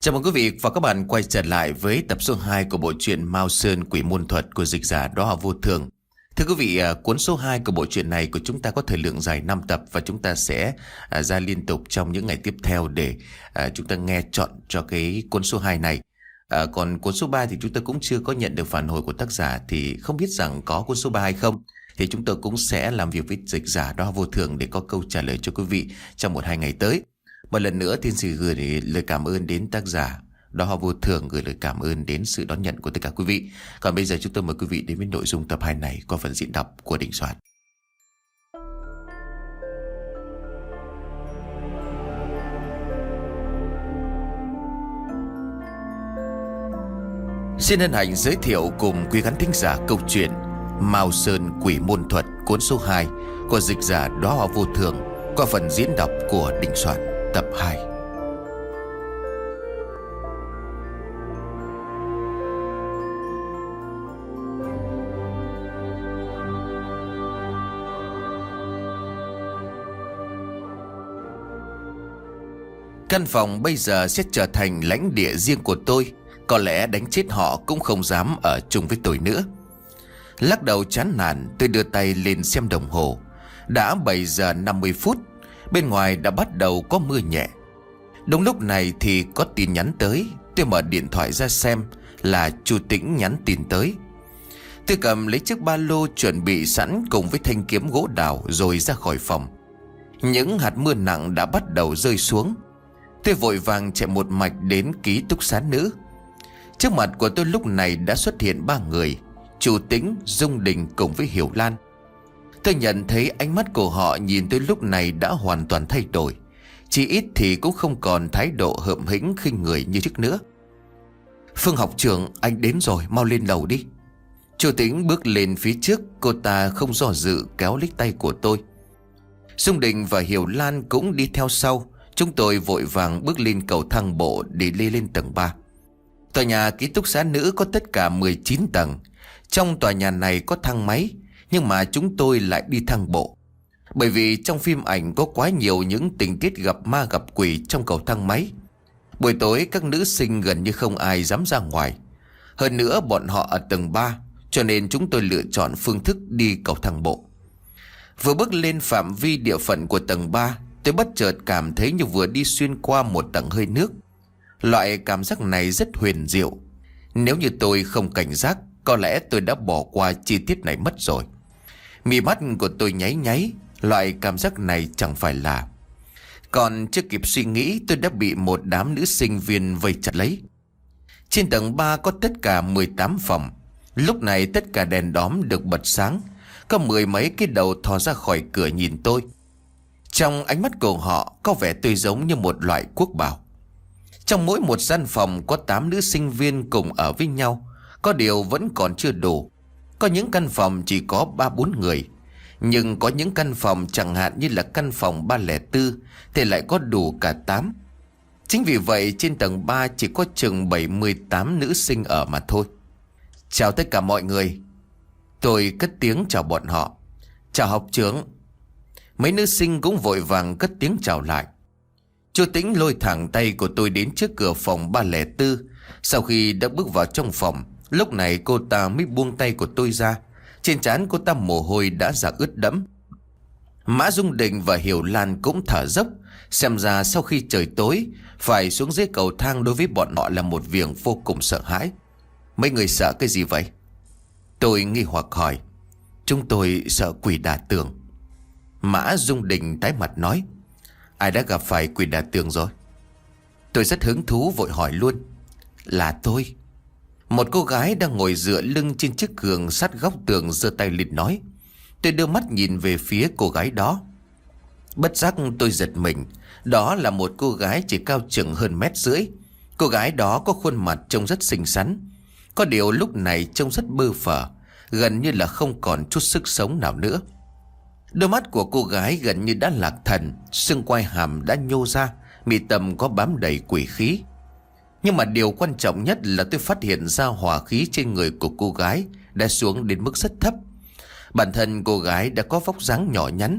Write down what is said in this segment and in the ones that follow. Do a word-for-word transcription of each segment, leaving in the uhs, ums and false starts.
Chào mừng quý vị và các bạn quay trở lại với tập số hai của bộ truyện Mao Sơn Quỷ Môn Thuật của dịch giả Đó Họ Vô Thường. Thưa quý vị, cuốn số hai của bộ truyện này của chúng ta có thời lượng dài năm tập và chúng ta sẽ ra liên tục trong những ngày tiếp theo để chúng ta nghe chọn cho cái cuốn số hai này. À, còn cuốn số ba thì chúng ta cũng chưa có nhận được phản hồi của tác giả, thì không biết rằng có cuốn số ba hay không. Thì chúng tôi cũng sẽ làm việc với dịch giả Đó Họ Vô Thường để có câu trả lời cho quý vị trong một hai ngày tới. Một lần nữa Thiên Sử gửi lời cảm ơn đến tác giả Đó Họ Vô Thường, gửi lời cảm ơn đến sự đón nhận của tất cả quý vị. Còn bây giờ chúng tôi mời quý vị đến với nội dung tập hai này qua phần diễn đọc của Đình Soạn. Xin hân hạnh giới thiệu cùng quý khán thính giả câu chuyện Mao Sơn Quỷ Môn Thuật cuốn số hai của dịch giả Đó Họ Vô Thường qua phần diễn đọc của Đình Soạn tập hai. Căn phòng bây giờ sẽ trở thành lãnh địa riêng của tôi. Có lẽ đánh chết họ cũng không dám ở chung với tôi nữa. Lắc đầu chán nản, tôi đưa tay lên xem đồng hồ. Đã bảy giờ năm mươi phút. Bên ngoài đã bắt đầu có mưa nhẹ. Đúng lúc này thì có tin nhắn tới. Tôi mở điện thoại ra xem là chú Tĩnh nhắn tin tới. Tôi cầm lấy chiếc ba lô chuẩn bị sẵn cùng với thanh kiếm gỗ đào rồi ra khỏi phòng. Những hạt mưa nặng đã bắt đầu rơi xuống. Tôi vội vàng chạy một mạch đến ký túc xá nữ. Trước mặt của tôi lúc này đã xuất hiện ba người: Chu Tĩnh, Dung Đình cùng với Hiểu Lan. Tôi nhận thấy ánh mắt của họ nhìn tôi lúc này đã hoàn toàn thay đổi. Chỉ ít thì cũng không còn thái độ hợm hĩnh khinh người như trước nữa. Phương học trưởng, anh đến rồi, mau lên lầu đi. Chu Tĩnh bước lên phía trước. Cô ta không do dự kéo lấy tay của tôi. Dung Đình và Hiểu Lan cũng đi theo sau. Chúng tôi vội vàng bước lên cầu thang bộ để leo lên tầng ba. Tòa nhà ký túc xá nữ có tất cả mười chín tầng. Trong tòa nhà này có thang máy, nhưng mà chúng tôi lại đi thang bộ. Bởi vì trong phim ảnh có quá nhiều những tình tiết gặp ma gặp quỷ trong cầu thang máy. Buổi tối các nữ sinh gần như không ai dám ra ngoài. Hơn nữa bọn họ ở tầng ba, cho nên chúng tôi lựa chọn phương thức đi cầu thang bộ. Vừa bước lên phạm vi địa phận của tầng ba, tôi bất chợt cảm thấy như vừa đi xuyên qua một tầng hơi nước. Loại cảm giác này rất huyền diệu. Nếu như tôi không cảnh giác, có lẽ tôi đã bỏ qua chi tiết này mất rồi. Mí mắt của tôi nháy nháy. Loại cảm giác này chẳng phải là... Còn chưa kịp suy nghĩ, tôi đã bị một đám nữ sinh viên vây chặt lấy. Trên tầng ba có tất cả mười tám phòng. Lúc này tất cả đèn đóm được bật sáng. Có mười mấy cái đầu thò ra khỏi cửa nhìn tôi. Trong ánh mắt của họ có vẻ tôi giống như một loại quốc bảo. Trong mỗi một gian phòng có tám nữ sinh viên cùng ở với nhau. Có điều vẫn còn chưa đủ. Có những căn phòng chỉ có ba bốn người. Nhưng có những căn phòng chẳng hạn như là căn phòng ba không bốn thì lại có đủ cả tám. Chính vì vậy trên tầng ba chỉ có chừng bảy mươi tám nữ sinh ở mà thôi. Chào tất cả mọi người. Tôi cất tiếng chào bọn họ. Chào học trưởng. Mấy nữ sinh cũng vội vàng cất tiếng chào lại. Chu Tĩnh lôi thẳng tay của tôi đến trước cửa phòng ba không bốn. Sau khi đã bước vào trong phòng, lúc này cô ta mới buông tay của tôi ra. Trên trán cô ta mồ hôi đã ra ướt đẫm. Mã Dung Đình và Hiểu Lan cũng thở dốc. Xem ra sau khi trời tối, phải xuống dưới cầu thang đối với bọn họ là một việc vô cùng sợ hãi. Mấy người sợ cái gì vậy? Tôi nghi hoặc hỏi. Chúng tôi sợ quỷ đả tường. Mã Dung Đình tái mặt nói. Ai đã gặp phải quỷ đả tường rồi? Tôi rất hứng thú vội hỏi luôn. Là tôi. Một cô gái đang ngồi dựa lưng trên chiếc giường sát góc tường giơ tay lên nói. Tôi đưa mắt nhìn về phía cô gái đó. Bất giác tôi giật mình. Đó là một cô gái chỉ cao chừng hơn mét rưỡi. Cô gái đó có khuôn mặt trông rất xinh xắn. Có điều lúc này trông rất bơ phờ, gần như là không còn chút sức sống nào nữa. Đôi mắt của cô gái gần như đã lạc thần. Xương quai hàm đã nhô ra, mi tâm có bám đầy quỷ khí. Nhưng mà điều quan trọng nhất là tôi phát hiện ra hỏa khí trên người của cô gái đã xuống đến mức rất thấp. Bản thân cô gái đã có vóc dáng nhỏ nhắn.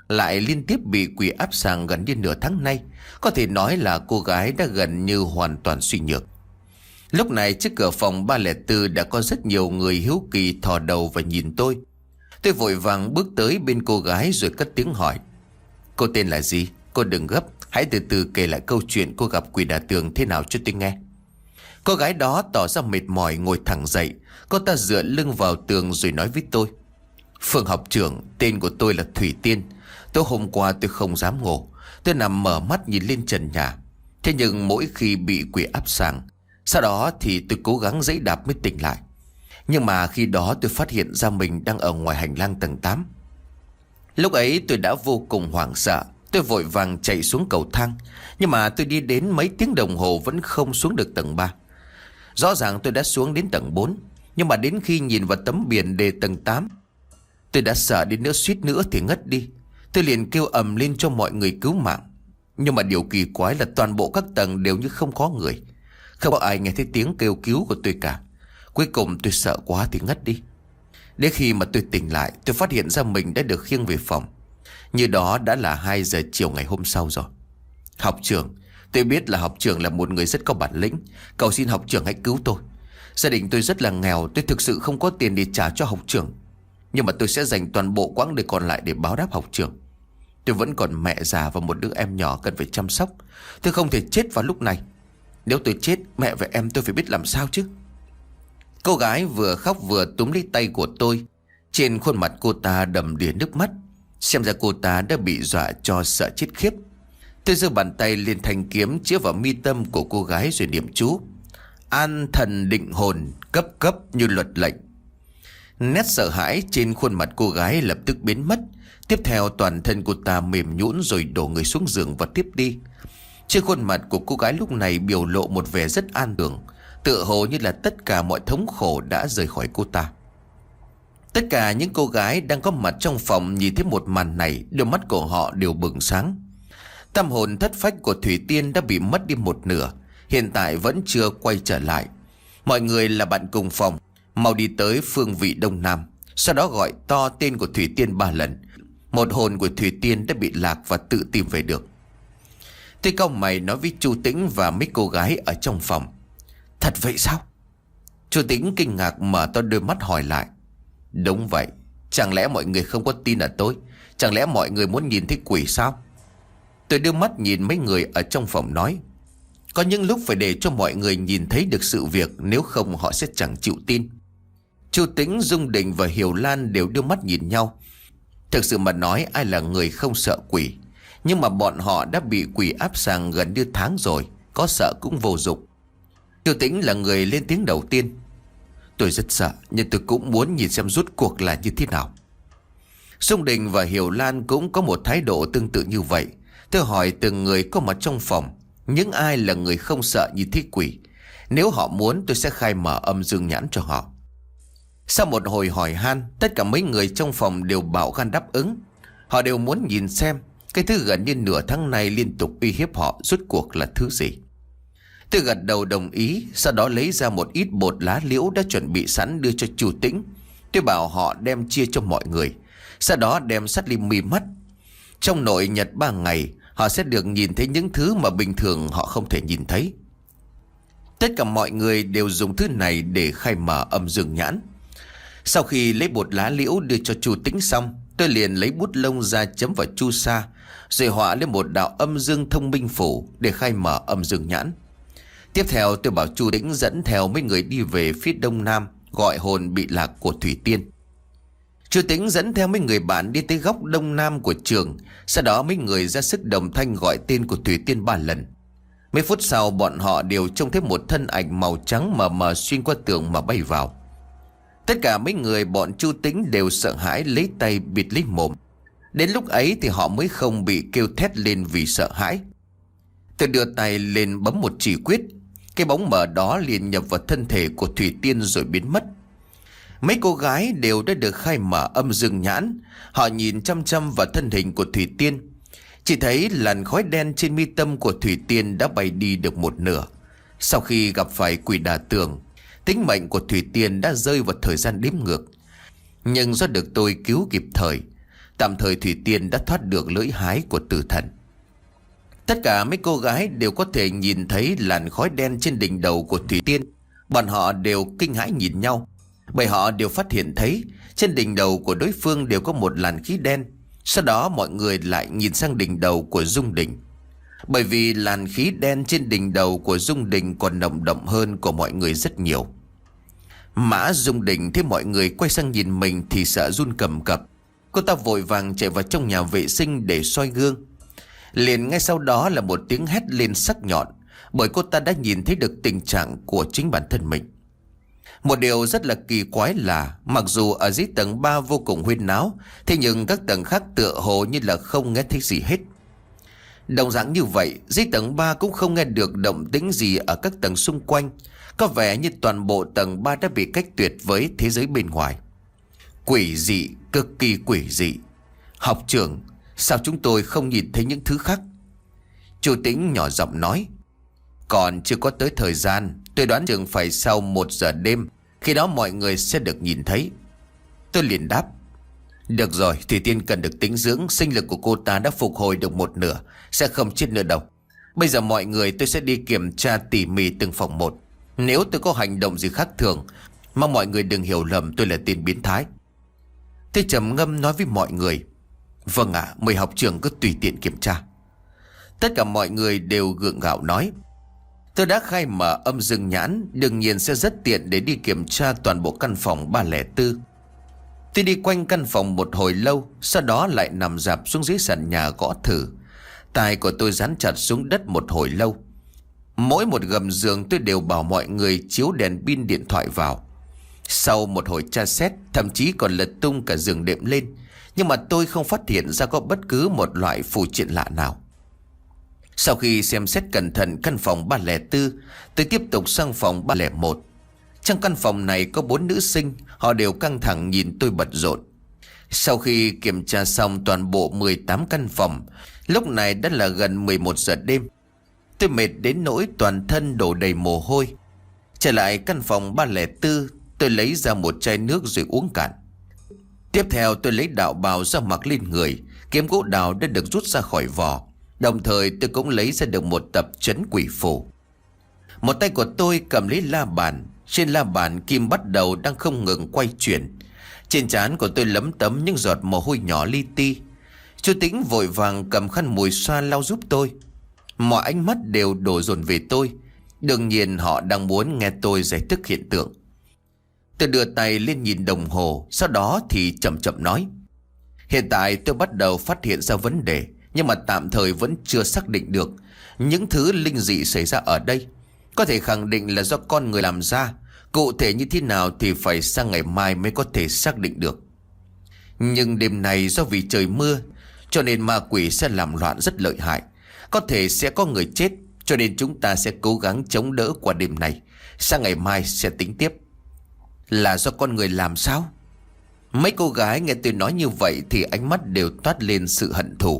lại liên tiếp bị quỷ áp sàng gần như nửa tháng nay. Có thể nói là cô gái đã gần như hoàn toàn suy nhược. Lúc này trước cửa phòng ba không bốn đã có rất nhiều người hiếu kỳ thò đầu và nhìn tôi. Tôi vội vàng bước tới bên cô gái rồi cất tiếng hỏi: "Cô tên là gì? Cô đừng gấp, hãy từ từ kể lại câu chuyện cô gặp quỷ đả tường thế nào cho tôi nghe." Cô gái đó tỏ ra mệt mỏi ngồi thẳng dậy. Cô ta dựa lưng vào tường rồi nói với tôi: "Phương học trưởng, tên của tôi là Thủy Tiên. Tối hôm qua tôi không dám ngủ. Tôi nằm mở mắt nhìn lên trần nhà. Thế nhưng mỗi khi bị quỷ áp sàng, sau đó thì tôi cố gắng giãy đạp mới tỉnh lại. Nhưng mà khi đó tôi phát hiện ra mình đang ở ngoài hành lang tầng tám. Lúc ấy tôi đã vô cùng hoảng sợ. Tôi vội vàng chạy xuống cầu thang. Nhưng mà tôi đi đến mấy tiếng đồng hồ vẫn không xuống được tầng ba. Rõ ràng tôi đã xuống đến tầng bốn. Nhưng mà đến khi nhìn vào tấm biển đề tầng tám, tôi đã sợ đến nữa suýt nữa thì ngất đi. Tôi liền kêu ầm lên cho mọi người cứu mạng. Nhưng mà điều kỳ quái là toàn bộ các tầng đều như không có người. Không có ai nghe thấy tiếng kêu cứu của tôi cả. Cuối cùng tôi sợ quá thì ngất đi. Đến khi mà tôi tỉnh lại, tôi phát hiện ra mình đã được khiêng về phòng. Như đó đã là hai giờ chiều ngày hôm sau rồi. Học trưởng, tôi biết là học trưởng là một người rất có bản lĩnh. Cầu xin học trưởng hãy cứu tôi. Gia đình tôi rất là nghèo, tôi thực sự không có tiền để trả cho học trưởng. Nhưng mà tôi sẽ dành toàn bộ quãng đời còn lại để báo đáp học trưởng. Tôi vẫn còn mẹ già và một đứa em nhỏ cần phải chăm sóc. Tôi không thể chết vào lúc này. Nếu tôi chết, mẹ và em tôi phải biết làm sao chứ." Cô gái vừa khóc vừa túm lấy tay của tôi. Trên khuôn mặt cô ta đầm đìa nước mắt. Xem ra cô ta đã bị dọa cho sợ chết khiếp. Tôi giơ bàn tay lên thanh kiếm chĩa vào mi tâm của cô gái rồi niệm chú: "An thần định hồn, cấp cấp như luật lệnh." Nét sợ hãi trên khuôn mặt cô gái lập tức biến mất. Tiếp theo toàn thân cô ta mềm nhũn rồi đổ người xuống giường và tiếp đi. Trên khuôn mặt của cô gái lúc này biểu lộ một vẻ rất an tưởng, tựa hồ như là tất cả mọi thống khổ đã rời khỏi cô ta. Tất cả những cô gái đang có mặt trong phòng nhìn thấy một màn này, đôi mắt của họ đều bừng sáng. Tâm hồn thất phách của Thủy Tiên đã bị mất đi một nửa, hiện tại vẫn chưa quay trở lại. Mọi người là bạn cùng phòng, mau đi tới phương vị đông nam, sau đó gọi to tên của Thủy Tiên ba lần. Một hồn của Thủy Tiên đã bị lạc và tự tìm về được. Tôi cau mày nói với Chu Tĩnh và mấy cô gái ở trong phòng: "Thật vậy sao?" Chu Tĩnh kinh ngạc mở to đôi mắt hỏi lại: "Đúng vậy, chẳng lẽ mọi người không có tin ở tôi? Chẳng lẽ mọi người muốn nhìn thấy quỷ sao?" Tôi đưa mắt nhìn mấy người ở trong phòng nói: "Có những lúc phải để cho mọi người nhìn thấy được sự việc, nếu không họ sẽ chẳng chịu tin." Chu Tĩnh, Dung Đình và Hiểu Lan đều đưa mắt nhìn nhau. Thực sự mà nói, ai là người không sợ quỷ? Nhưng mà bọn họ đã bị quỷ áp sàng gần như tháng rồi, có sợ cũng vô dụng. Chu Tĩnh là người lên tiếng đầu tiên: "Tôi rất sợ, nhưng tôi cũng muốn nhìn xem rốt cuộc là như thế nào." Dung Đình và Hiểu Lan cũng có một thái độ tương tự như vậy. Tôi hỏi từng người có mặt trong phòng, những ai là người không sợ nhìn thấy quỷ. Nếu họ muốn, tôi sẽ khai mở âm dương nhãn cho họ. Sau một hồi hỏi han, tất cả mấy người trong phòng đều bảo gan đáp ứng. Họ đều muốn nhìn xem cái thứ gần như nửa tháng nay liên tục uy hiếp họ rốt cuộc là thứ gì. Tôi gật đầu đồng ý, sau đó lấy ra một ít bột lá liễu đã chuẩn bị sẵn đưa cho Chu Tĩnh. Tôi bảo họ đem chia cho mọi người, sau đó đem sắt lim mi mắt. Trong nội nhật ba ngày, họ sẽ được nhìn thấy những thứ mà bình thường họ không thể nhìn thấy. Tất cả mọi người đều dùng thứ này để khai mở âm dương nhãn. Sau khi lấy bột lá liễu đưa cho Chu Tĩnh xong, tôi liền lấy bút lông ra chấm vào chu sa, rồi họa lên một đạo âm dương thông minh phủ để khai mở âm dương nhãn. Tiếp theo tôi bảo Chu Tĩnh dẫn theo mấy người đi về phía đông nam, gọi hồn bị lạc của Thủy Tiên. Chu Tĩnh dẫn theo mấy người bạn đi tới góc đông nam của trường. Sau đó mấy người ra sức đồng thanh gọi tên của Thủy Tiên ba lần. Mấy phút sau bọn họ đều trông thấy một thân ảnh màu trắng mờ mờ xuyên qua tường mà bay vào. Tất cả mấy người bọn Chu Tĩnh đều sợ hãi lấy tay bịt lấy mồm. Đến lúc ấy thì họ mới không bị kêu thét lên vì sợ hãi. Tôi đưa tay lên bấm một chỉ quyết, cái bóng mờ đó liền nhập vào thân thể của Thủy Tiên rồi biến mất. Mấy cô gái đều đã được khai mở âm dương nhãn. Họ nhìn chăm chăm vào thân hình của Thủy Tiên. Chỉ thấy làn khói đen trên mi tâm của Thủy Tiên đã bay đi được một nửa. Sau khi gặp phải quỷ đả tường, tính mệnh của Thủy Tiên đã rơi vào thời gian đếm ngược. Nhưng do được tôi cứu kịp thời, Tạm thời Thủy Tiên đã thoát được lưỡi hái của tử thần. Tất cả mấy cô gái đều có thể nhìn thấy làn khói đen trên đỉnh đầu của Thủy Tiên. Bọn họ đều kinh hãi nhìn nhau, bởi họ đều phát hiện thấy trên đỉnh đầu của đối phương đều có một làn khí đen. Sau đó mọi người lại nhìn sang đỉnh đầu của Dung Đình, bởi vì làn khí đen trên đỉnh đầu của Dung Đình còn nồng đậm hơn của mọi người rất nhiều. Mã Dung Đình thấy mọi người quay sang nhìn mình thì sợ run cầm cập. Cô ta vội vàng chạy vào trong nhà vệ sinh để soi gương. Liền ngay sau đó là một tiếng hét lên sắc nhọn, bởi cô ta đã nhìn thấy được tình trạng của chính bản thân mình. Một điều rất là kỳ quái là mặc dù ở dưới tầng ba vô cùng huyên náo, thế nhưng các tầng khác tựa hồ như là không nghe thấy gì hết. Đồng dạng như vậy, dưới tầng ba cũng không nghe được động tĩnh gì ở các tầng xung quanh. Có vẻ như toàn bộ tầng ba đã bị cách tuyệt với thế giới bên ngoài. Quỷ dị, cực kỳ quỷ dị. Học trưởng, sao chúng tôi không nhìn thấy những thứ khác? Chu Tĩnh nhỏ giọng nói. Còn chưa có tới thời gian, tôi đoán chừng phải sau một giờ đêm, khi đó mọi người sẽ được nhìn thấy. Tôi liền đáp. Được rồi, Thủy Tiên cần được tĩnh dưỡng, sinh lực của cô ta đã phục hồi được một nửa, sẽ không chết nữa đâu. Bây giờ mọi người tôi sẽ đi kiểm tra tỉ mỉ từng phòng một. Nếu tôi có hành động gì khác thường, mong mọi người đừng hiểu lầm tôi là tên biến thái. Tôi trầm ngâm nói với mọi người. Vâng ạ, à, mời học trưởng cứ tùy tiện kiểm tra. Tất cả mọi người đều gượng gạo nói. Tôi đã khai mở âm dương nhãn, đương nhiên sẽ rất tiện để đi kiểm tra toàn bộ căn phòng ba không bốn. Tôi đi quanh căn phòng một hồi lâu, sau đó lại nằm rạp xuống dưới sàn nhà gõ thử. Tai của tôi dán chặt xuống đất một hồi lâu. Mỗi một gầm giường tôi đều bảo mọi người chiếu đèn pin điện thoại vào. Sau một hồi tra xét, thậm chí còn lật tung cả giường đệm lên, nhưng mà tôi không phát hiện ra có bất cứ một loại phù triện lạ nào. Sau khi xem xét cẩn thận căn phòng ba không bốn, tôi tiếp tục sang phòng ba không một. Trong căn phòng này có bốn nữ sinh, họ đều căng thẳng nhìn tôi bận rộn. Sau khi kiểm tra xong toàn bộ mười tám căn phòng, lúc này đã là gần mười một giờ đêm. Tôi mệt đến nỗi toàn thân đổ đầy mồ hôi. Trở lại căn phòng ba không bốn, tôi lấy ra một chai nước rồi uống cạn. Tiếp theo tôi lấy đạo bào ra mặc lên người, kiếm gỗ đào đã được rút ra khỏi vỏ. Đồng thời tôi cũng lấy ra được một tập trấn quỷ phù. Một tay của tôi cầm lấy la bàn. Trên la bàn kim bắt đầu đang không ngừng quay chuyển. Trên trán của tôi lấm tấm những giọt mồ hôi nhỏ li ti. Chú Tĩnh vội vàng cầm khăn mùi xoa lau giúp tôi. Mọi ánh mắt đều đổ dồn về tôi. Đương nhiên họ đang muốn nghe tôi giải thích hiện tượng. Tôi đưa tay lên nhìn đồng hồ, sau đó thì chậm chậm nói. Hiện tại tôi bắt đầu phát hiện ra vấn đề, nhưng mà tạm thời vẫn chưa xác định được những thứ linh dị xảy ra ở đây. Có thể khẳng định là do con người làm ra. Cụ thể như thế nào thì phải sang ngày mai mới có thể xác định được. Nhưng đêm này do vì trời mưa, cho nên ma quỷ sẽ làm loạn rất lợi hại. Có thể sẽ có người chết, cho nên chúng ta sẽ cố gắng chống đỡ qua đêm này. Sang ngày mai sẽ tính tiếp. Là do con người làm sao? Mấy cô gái nghe tôi nói như vậy thì ánh mắt đều toát lên sự hận thù.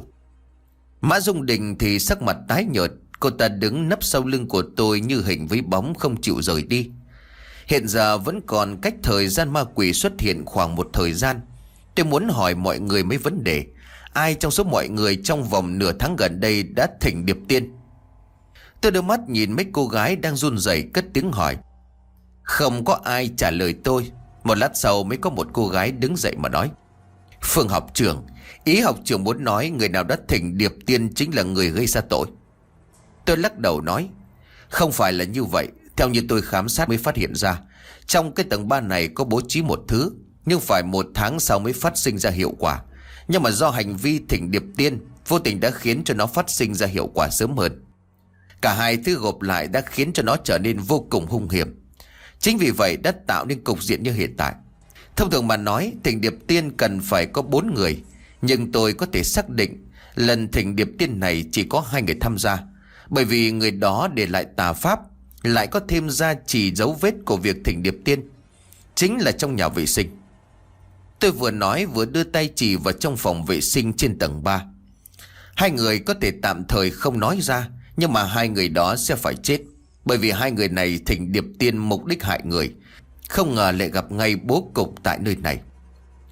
Mã Dung Đình thì sắc mặt tái nhợt. Cô ta đứng nấp sau lưng của tôi như hình với bóng không chịu rời đi. Hiện giờ vẫn còn cách thời gian ma quỷ xuất hiện khoảng một thời gian. Tôi muốn hỏi mọi người mấy vấn đề. Ai trong số mọi người trong vòng nửa tháng gần đây đã thỉnh điệp tiên? Tôi đưa mắt nhìn mấy cô gái đang run rẩy cất tiếng hỏi. Không có ai trả lời tôi. Một lát sau mới có một cô gái đứng dậy mà nói. Phương học trưởng, ý học trưởng muốn nói người nào đã thỉnh điệp tiên chính là người gây ra tội. Tôi lắc đầu nói. Không phải là như vậy. Theo như tôi khám sát mới phát hiện ra, trong cái tầng ba này có bố trí một thứ, nhưng phải một tháng sau mới phát sinh ra hiệu quả. Nhưng mà do hành vi thỉnh điệp tiên vô tình đã khiến cho nó phát sinh ra hiệu quả sớm hơn. Cả hai thứ gộp lại đã khiến cho nó trở nên vô cùng hung hiểm. Chính vì vậy đã tạo nên cục diện như hiện tại. Thông thường mà nói, thỉnh điệp tiên cần phải có bốn người, nhưng tôi có thể xác định lần thỉnh điệp tiên này chỉ có hai người tham gia. Bởi vì người đó để lại tà pháp, lại có thêm gia trì dấu vết của việc thỉnh điệp tiên, chính là trong nhà vệ sinh. Tôi vừa nói vừa đưa tay chỉ vào trong phòng vệ sinh trên tầng ba. Hai người có thể tạm thời không nói ra, nhưng mà hai người đó sẽ phải chết. Bởi vì hai người này thỉnh điệp tiên mục đích hại người, không ngờ lại gặp ngay bố cục tại nơi này.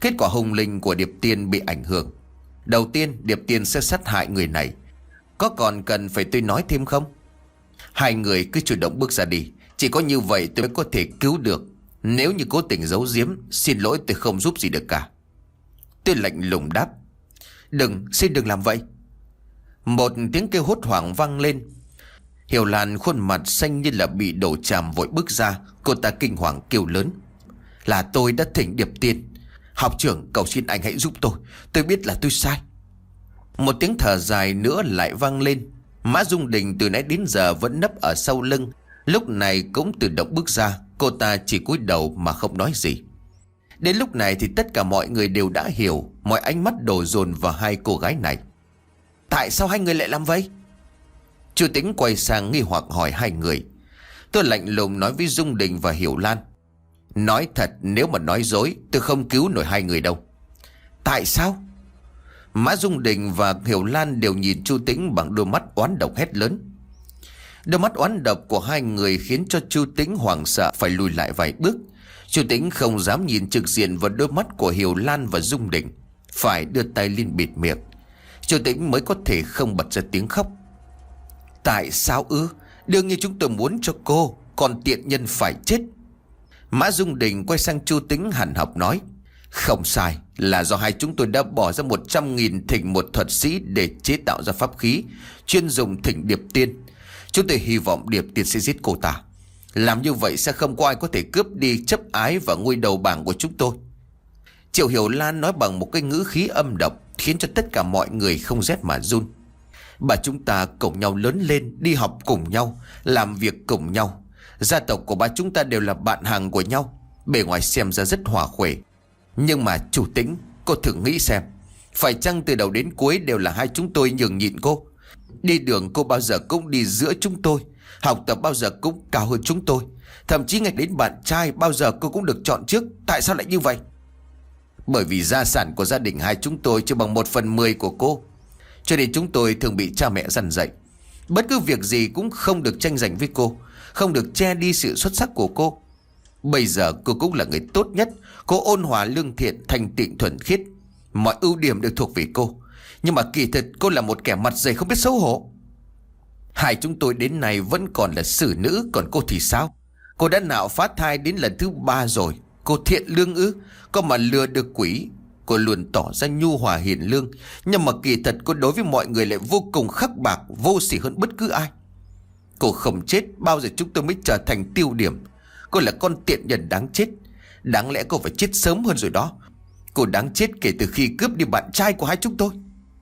Kết quả hung linh của Điệp Tiên bị ảnh hưởng. Đầu tiên Điệp Tiên sẽ sát hại người này. Có còn cần phải tôi nói thêm không? Hai người cứ chủ động bước ra đi. Chỉ có như vậy tôi mới có thể cứu được. Nếu như cố tình giấu giếm, xin lỗi tôi không giúp gì được cả. Tôi lạnh lùng đáp. Đừng, xin đừng làm vậy. Một tiếng kêu hốt hoảng vang lên. Hiểu Lan khuôn mặt xanh như là bị đổ chàm vội bước ra. Cô ta kinh hoàng kêu lớn. Là tôi đã thỉnh Điệp Tiên. Học trưởng, cầu xin anh hãy giúp tôi. Tôi biết là tôi sai. Một tiếng thở dài nữa lại vang lên. Mã Dung Đình từ nãy đến giờ vẫn nấp ở sau lưng, lúc này cũng tự động bước ra. Cô ta chỉ cúi đầu mà không nói gì. Đến lúc này thì tất cả mọi người đều đã hiểu. Mọi ánh mắt đổ dồn vào hai cô gái này. Tại sao hai người lại làm vậy? Chu Tĩnh quay sang nghi hoặc hỏi hai người. Tôi lạnh lùng nói với Dung Đình và Hiểu Lan. Nói thật, nếu mà nói dối tôi không cứu nổi hai người đâu. Tại sao? Mã Dung Đình và Hiểu Lan đều nhìn Chu Tĩnh bằng đôi mắt oán độc hét lớn. Đôi mắt oán độc của hai người khiến cho Chu Tĩnh hoảng sợ phải lùi lại vài bước. Chu Tĩnh không dám nhìn trực diện vào đôi mắt của Hiểu Lan và Dung Đình, phải đưa tay lên bịt miệng. Chu Tĩnh mới có thể không bật ra tiếng khóc. Tại sao ư? Đương nhiên chúng tôi muốn cho cô, còn tiện nhân phải chết. Mã Dung Đình quay sang Chu Tĩnh hằn học nói. Không sai, là do hai chúng tôi đã bỏ ra một trăm nghìn thỉnh một thuật sĩ để chế tạo ra pháp khí chuyên dùng thỉnh Điệp Tiên. Chúng tôi hy vọng Điệp Tiên sẽ giết cô ta. Làm như vậy sẽ không có ai có thể cướp đi chấp ái và ngôi đầu bảng của chúng tôi. Triệu Hiểu Lan nói bằng một cái ngữ khí âm độc khiến cho tất cả mọi người không rét mà run. Bà chúng ta cùng nhau lớn lên, đi học cùng nhau, làm việc cùng nhau. Gia tộc của bà chúng ta đều là bạn hàng của nhau. Bề ngoài xem ra rất hòa khuệ. Nhưng mà chủ Tĩnh, cô thử nghĩ xem, phải chăng từ đầu đến cuối đều là hai chúng tôi nhường nhịn cô? Đi đường cô bao giờ cũng đi giữa chúng tôi, học tập bao giờ cũng cao hơn chúng tôi, thậm chí ngay đến bạn trai bao giờ cô cũng được chọn trước. Tại sao lại như vậy? Bởi vì gia sản của gia đình hai chúng tôi chưa bằng một phần mười của cô, cho nên chúng tôi thường bị cha mẹ dằn dạy. Bất cứ việc gì cũng không được tranh giành với cô, không được che đi sự xuất sắc của cô. Bây giờ cô cũng là người tốt nhất. Cô ôn hòa lương thiện, thanh tịnh thuần khiết, mọi ưu điểm đều thuộc về cô. Nhưng mà kỳ thực cô là một kẻ mặt dày không biết xấu hổ. Hai chúng tôi đến nay vẫn còn là xử nữ, còn cô thì sao? Cô đã nạo phá thai đến lần thứ ba rồi. Cô thiện lương ư? Có mà lừa được quỷ. Cô luôn tỏ ra nhu hòa hiền lương, nhưng mà kỳ thật cô đối với mọi người lại vô cùng khắc bạc, vô sỉ hơn bất cứ ai. Cô không chết, bao giờ chúng tôi mới trở thành tiêu điểm. Cô là con tiện nhân đáng chết. Đáng lẽ cô phải chết sớm hơn rồi đó. Cô đáng chết kể từ khi cướp đi bạn trai của hai chúng tôi.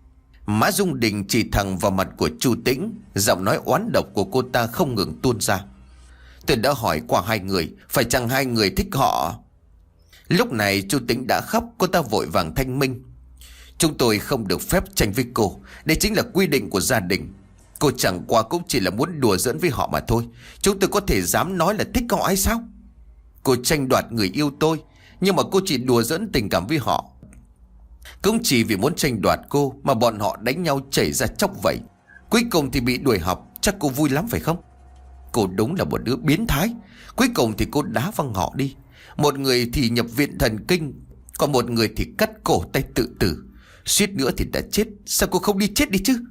Mã Dung Đình chỉ thẳng vào mặt của Chu Tĩnh, giọng nói oán độc của cô ta không ngừng tuôn ra. Tôi đã hỏi qua hai người, phải chăng hai người thích họ? Lúc này Chu Tĩnh đã khóc. Cô ta vội vàng thanh minh. Chúng tôi không được phép tranh với cô. Đây chính là quy định của gia đình. Cô chẳng qua cũng chỉ là muốn đùa giỡn với họ mà thôi. Chúng tôi có thể dám nói là thích họ hay sao? Cô tranh đoạt người yêu tôi, nhưng mà cô chỉ đùa giỡn tình cảm với họ. Cũng chỉ vì muốn tranh đoạt cô mà bọn họ đánh nhau chảy ra chóc vẩy. Cuối cùng thì bị đuổi học. Chắc cô vui lắm phải không? Cô đúng là một đứa biến thái. Cuối cùng thì cô đá văng họ đi. Một người thì nhập viện thần kinh, còn một người thì cắt cổ tay tự tử. Suýt nữa thì đã chết. Sao cô không đi chết đi chứ?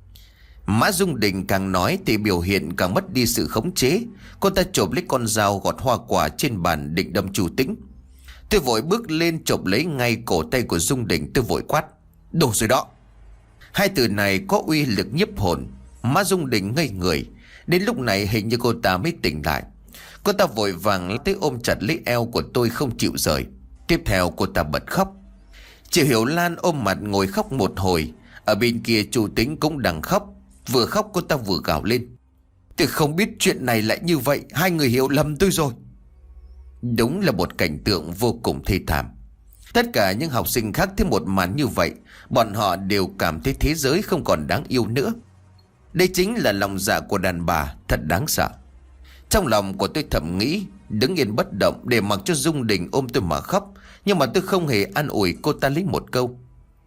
Mã Dung Đình càng nói thì biểu hiện càng mất đi sự khống chế. Cô ta chộp lấy con dao gọt hoa quả trên bàn định đâm Chu Tĩnh. Tôi vội bước lên chộp lấy ngay cổ tay của Dung Đình. Tôi vội quát. Đủ rồi đó. Hai từ này có uy lực nhiếp hồn. Mã Dung Đình ngây người. Đến lúc này hình như cô ta mới tỉnh lại. Cô ta vội vàng tới ôm chặt lấy eo của tôi không chịu rời. Tiếp theo cô ta bật khóc. Chị Hiểu Lan ôm mặt ngồi khóc một hồi. Ở bên kia Chu Tĩnh cũng đang khóc. Vừa khóc cô ta vừa gào lên. Tôi không biết chuyện này lại như vậy. Hai người hiểu lầm tôi rồi. Đúng là một cảnh tượng vô cùng thê thảm. Tất cả những học sinh khác thấy một màn như vậy, bọn họ đều cảm thấy thế giới không còn đáng yêu nữa. Đây chính là lòng dạ của đàn bà, thật đáng sợ. Trong lòng của tôi thầm nghĩ, đứng yên bất động để mặc cho Dung Đình ôm tôi mà khóc. Nhưng mà tôi không hề an ủi cô ta lấy một câu.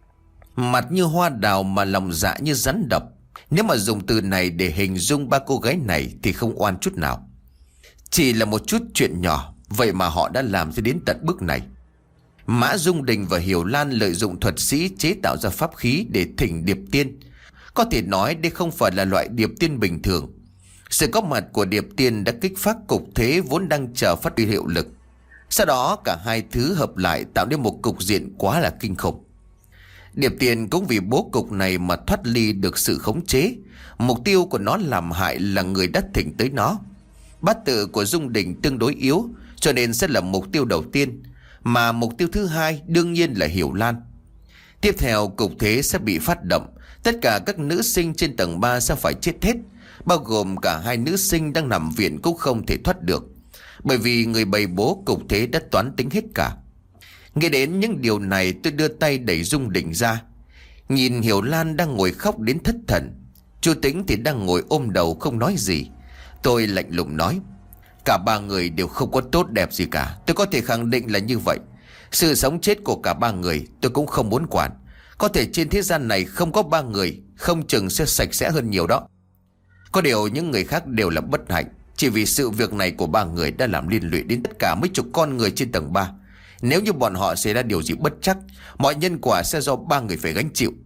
Mặt như hoa đào mà lòng dạ như rắn độc. Nếu mà dùng từ này để hình dung ba cô gái này thì không oan chút nào. Chỉ là một chút chuyện nhỏ, vậy mà họ đã làm cho đến tận bước này. Mã Dung Đình và Hiểu Lan lợi dụng thuật sĩ chế tạo ra pháp khí để thỉnh điệp tiên. Có thể nói đây không phải là loại điệp tiên bình thường. Sự có mặt của điệp tiên đã kích phát cục thế vốn đang chờ phát huy hiệu lực. Sau đó cả hai thứ hợp lại tạo nên một cục diện quá là kinh khủng. Điệp tiên cũng vì bố cục này mà thoát ly được sự khống chế. Mục tiêu của nó làm hại là người đã thỉnh tới nó. Bát tự của Dung Đình tương đối yếu, cho nên sẽ là mục tiêu đầu tiên. Mà mục tiêu thứ hai đương nhiên là Hiểu Lan. Tiếp theo cục thế sẽ bị phát động. Tất cả các nữ sinh trên tầng ba sẽ phải chết hết, bao gồm cả hai nữ sinh đang nằm viện cũng không thể thoát được. Bởi vì người bày bố cục thế đã toán tính hết cả. Nghe đến những điều này, tôi đưa tay đẩy Dung Đình ra. Nhìn Hiểu Lan đang ngồi khóc đến thất thần, Chu Tĩnh thì đang ngồi ôm đầu không nói gì. Tôi lạnh lùng nói: cả ba người đều không có tốt đẹp gì cả. Tôi có thể khẳng định là như vậy. Sự sống chết của cả ba người tôi cũng không muốn quản. Có thể trên thế gian này không có ba người, không chừng sẽ sạch sẽ hơn nhiều đó. Có điều những người khác đều là bất hạnh. Chỉ vì sự việc này của ba người đã làm liên lụy đến tất cả mấy chục con người trên tầng ba. Nếu như bọn họ xảy ra điều gì bất trắc, mọi nhân quả sẽ do ba người phải gánh chịu.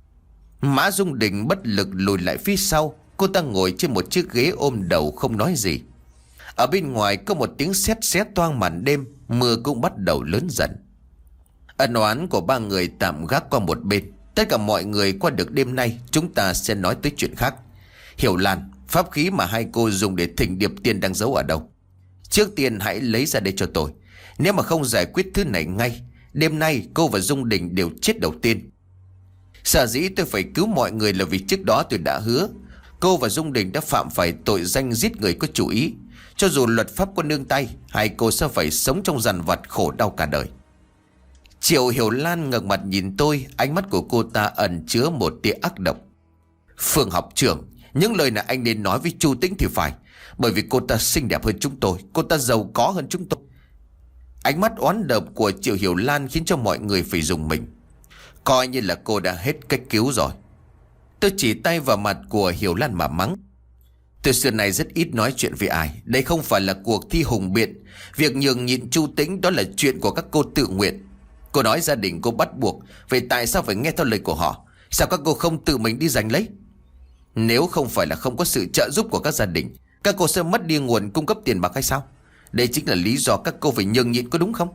Mã Dung Đình bất lực lùi lại phía sau. Cô ta ngồi trên một chiếc ghế ôm đầu không nói gì. Ở bên ngoài có một tiếng sét xé toang màn đêm. Mưa cũng bắt đầu lớn dần. Ân oán của ba người tạm gác qua một bên. Tất cả mọi người qua được đêm nay, chúng ta sẽ nói tới chuyện khác. Hiểu Lan, pháp khí mà hai cô dùng để thỉnh điệp tiên đang giấu ở đâu? Trước tiên hãy lấy ra đây cho tôi. Nếu mà không giải quyết thứ này ngay, đêm nay cô và Dung Đình đều chết đầu tiên. Sở dĩ tôi phải cứu mọi người là vì trước đó tôi đã hứa cô và Dung Đình đã phạm phải tội danh giết người có chủ ý. Cho dù luật pháp có nương tay, hai cô sẽ phải sống trong dằn vặt khổ đau cả đời. Triệu Hiểu Lan ngẩng mặt nhìn tôi, ánh mắt của cô ta ẩn chứa một tia ác độc. Phương học trưởng, những lời này anh nên nói với Chu Tĩnh thì phải. Bởi vì cô ta xinh đẹp hơn chúng tôi, cô ta giàu có hơn chúng tôi. Ánh mắt oán độc của Triệu Hiểu Lan khiến cho mọi người phải rùng mình. Coi như là cô đã hết cách cứu rồi. Tôi chỉ tay vào mặt của Hiểu Lan mà mắng. Tôi xưa này rất ít nói chuyện với ai. Đây không phải là cuộc thi hùng biện. Việc nhường nhịn Chu Tĩnh đó là chuyện của các cô tự nguyện. Cô nói gia đình cô bắt buộc, vậy tại sao phải nghe theo lời của họ? Sao các cô không tự mình đi giành lấy? Nếu không phải là không có sự trợ giúp của các gia đình, các cô sẽ mất đi nguồn cung cấp tiền bạc hay sao? Đây chính là lý do các cô phải nhường nhịn, có đúng không?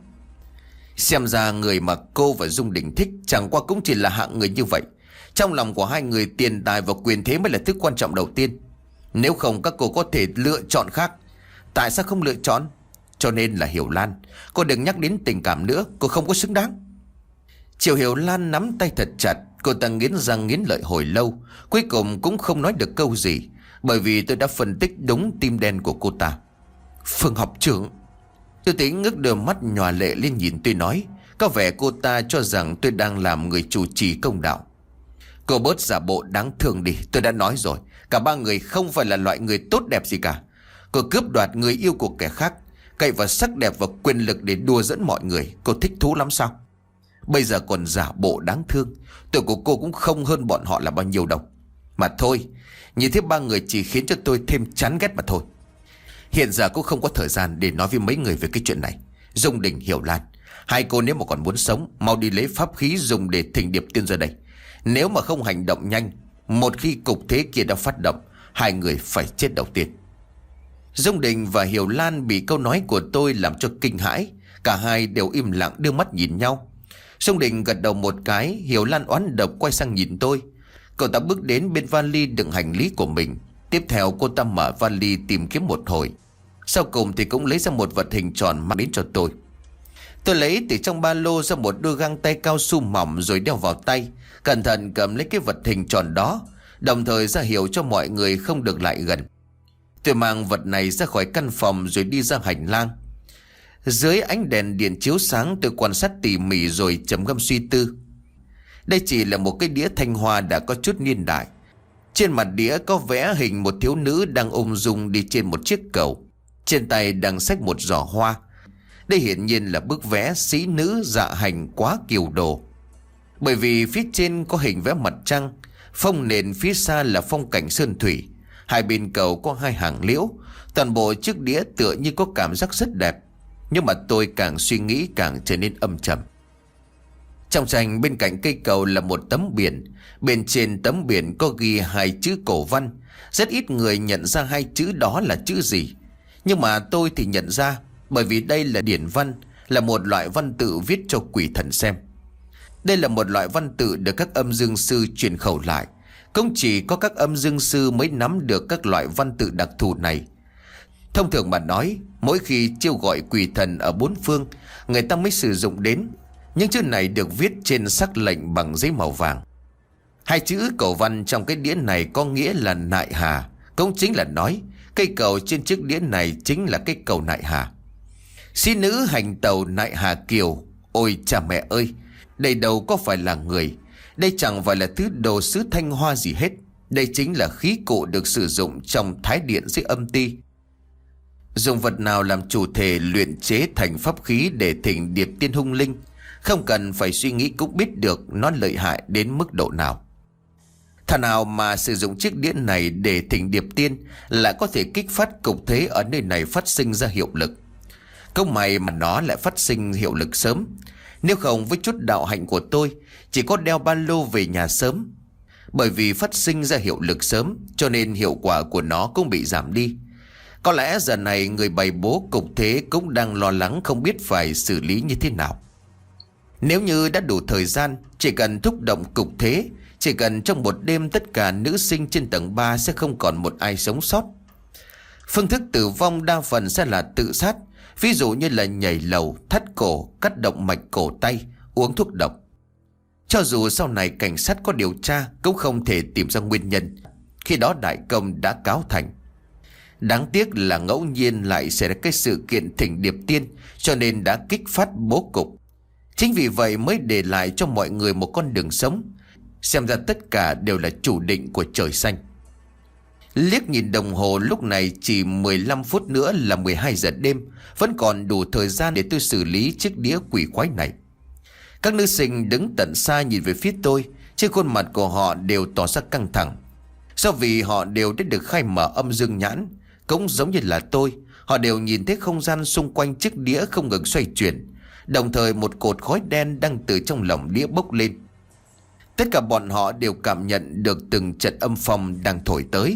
Xem ra người mà cô và Dung Đình thích chẳng qua cũng chỉ là hạng người như vậy. Trong lòng của hai người, tiền tài và quyền thế mới là thứ quan trọng đầu tiên. Nếu không các cô có thể lựa chọn khác. Tại sao không lựa chọn? Cho nên là Hiểu Lan, cô đừng nhắc đến tình cảm nữa, cô không có xứng đáng. Triệu Hiểu Lan nắm tay thật chặt. Cô ta nghiến răng nghiến lợi hồi lâu, cuối cùng cũng không nói được câu gì. Bởi vì tôi đã phân tích đúng tim đen của cô ta. Phương học trưởng. Tôi tính ngước đôi mắt nhòa lệ lên nhìn tôi nói. Có vẻ cô ta cho rằng tôi đang làm người chủ trì công đạo. Cô bớt giả bộ đáng thương đi. Tôi đã nói rồi, cả ba người không phải là loại người tốt đẹp gì cả. Cô cướp đoạt người yêu của kẻ khác, cậy vào sắc đẹp và quyền lực để đùa dẫn mọi người. Cô thích thú lắm sao? Bây giờ còn giả bộ đáng thương. Tuổi của cô cũng không hơn bọn họ là bao nhiêu đâu. Mà thôi, nhìn thấy ba người chỉ khiến cho tôi thêm chán ghét mà thôi. Hiện giờ cô không có thời gian để nói với mấy người về cái chuyện này. Dung Đình, Hiểu Lan, hai cô nếu mà còn muốn sống, mau đi lấy pháp khí dùng để thỉnh điệp tiên ra đây. Nếu mà không hành động nhanh, một khi cục thế kia đã phát động, hai người phải chết đầu tiên. Dung Đình và Hiểu Lan bị câu nói của tôi làm cho kinh hãi. Cả hai đều im lặng đưa mắt nhìn nhau. Dung Đình gật đầu một cái. Hiểu Lan oán độc quay sang nhìn tôi. Cậu ta bước đến bên vali đựng hành lý của mình. Tiếp theo cô ta mở vali tìm kiếm một hồi. Sau cùng thì cũng lấy ra một vật hình tròn mang đến cho tôi. Tôi lấy từ trong ba lô ra một đôi găng tay cao su mỏng rồi đeo vào tay. Cẩn thận cầm lấy cái vật hình tròn đó, đồng thời ra hiệu cho mọi người không được lại gần. Tôi mang vật này ra khỏi căn phòng rồi đi ra hành lang. Dưới ánh đèn điện chiếu sáng, tôi quan sát tỉ mỉ rồi trầm ngâm suy tư. Đây chỉ là một cái đĩa thanh hoa đã có chút niên đại. Trên mặt đĩa có vẽ hình một thiếu nữ đang ung dung đi trên một chiếc cầu, trên tay đang xách một giỏ hoa. Đây hiển nhiên là bức vẽ sĩ nữ dạ hành quá kiều đồ. Bởi vì phía trên có hình vẽ mặt trăng, phông nền phía xa là phong cảnh sơn thủy. Hai bên cầu có hai hàng liễu. Toàn bộ chiếc đĩa tựa như có cảm giác rất đẹp. Nhưng mà tôi càng suy nghĩ càng trở nên âm trầm. Trong tranh bên cạnh cây cầu là một tấm biển. Bên trên tấm biển có ghi hai chữ cổ văn. Rất ít người nhận ra hai chữ đó là chữ gì. Nhưng mà tôi thì nhận ra, bởi vì đây là điển văn, là một loại văn tự viết cho quỷ thần xem. Đây là một loại văn tự được các âm dương sư truyền khẩu lại. Cũng chỉ có các âm dương sư mới nắm được các loại văn tự đặc thù này. Thông thường mà nói, mỗi khi chiêu gọi quỷ thần ở bốn phương, người ta mới sử dụng đến. Những chữ này được viết trên sắc lệnh bằng giấy màu vàng. Hai chữ cầu văn trong cái đĩa này có nghĩa là nại hà. Cũng chính là nói cây cầu trên chiếc đĩa này chính là cây cầu nại hà. Sĩ nữ hành tàu nại hà kiều. Ôi cha mẹ ơi, đây đâu có phải là người. Đây chẳng phải là thứ đồ sứ Thanh Hoa gì hết. Đây chính là khí cụ được sử dụng trong thái điện dưới âm ti. Dùng vật nào làm chủ thể luyện chế thành pháp khí để thỉnh điệp tiên hung linh. Không cần phải suy nghĩ cũng biết được nó lợi hại đến mức độ nào. Thà nào mà sử dụng chiếc đĩa này để thỉnh điệp tiên lại có thể kích phát cục thế ở nơi này phát sinh ra hiệu lực. Không may mà nó lại phát sinh hiệu lực sớm. Nếu không với chút đạo hạnh của tôi, chỉ có đeo ba lô về nhà sớm. Bởi vì phát sinh ra hiệu lực sớm, cho nên hiệu quả của nó cũng bị giảm đi. Có lẽ giờ này người bày bố cục thế cũng đang lo lắng không biết phải xử lý như thế nào. Nếu như đã đủ thời gian, chỉ cần thúc động cục thế, chỉ cần trong một đêm tất cả nữ sinh trên tầng ba sẽ không còn một ai sống sót. Phương thức tử vong đa phần sẽ là tự sát, ví dụ như là nhảy lầu, thắt cổ, cắt động mạch cổ tay, uống thuốc độc. Cho dù sau này cảnh sát có điều tra cũng không thể tìm ra nguyên nhân. Khi đó đại công đã cáo thành. Đáng tiếc là ngẫu nhiên lại xảy ra cái sự kiện thỉnh điệp tiên, cho nên đã kích phát bố cục. Chính vì vậy mới để lại cho mọi người một con đường sống. Xem ra tất cả đều là chủ định của trời xanh. Liếc nhìn đồng hồ lúc này chỉ mười lăm phút nữa là mười hai giờ đêm. Vẫn còn đủ thời gian để tôi xử lý chiếc đĩa quỷ quái này. Các nữ sinh đứng tận xa nhìn về phía tôi. Trên khuôn mặt của họ đều tỏ ra căng thẳng. Do vì họ đều đã được khai mở âm dương nhãn. Cũng giống như là tôi, họ đều nhìn thấy không gian xung quanh chiếc đĩa không ngừng xoay chuyển. Đồng thời một cột khói đen đang từ trong lồng đĩa bốc lên. Tất cả bọn họ đều cảm nhận được từng trận âm phong đang thổi tới.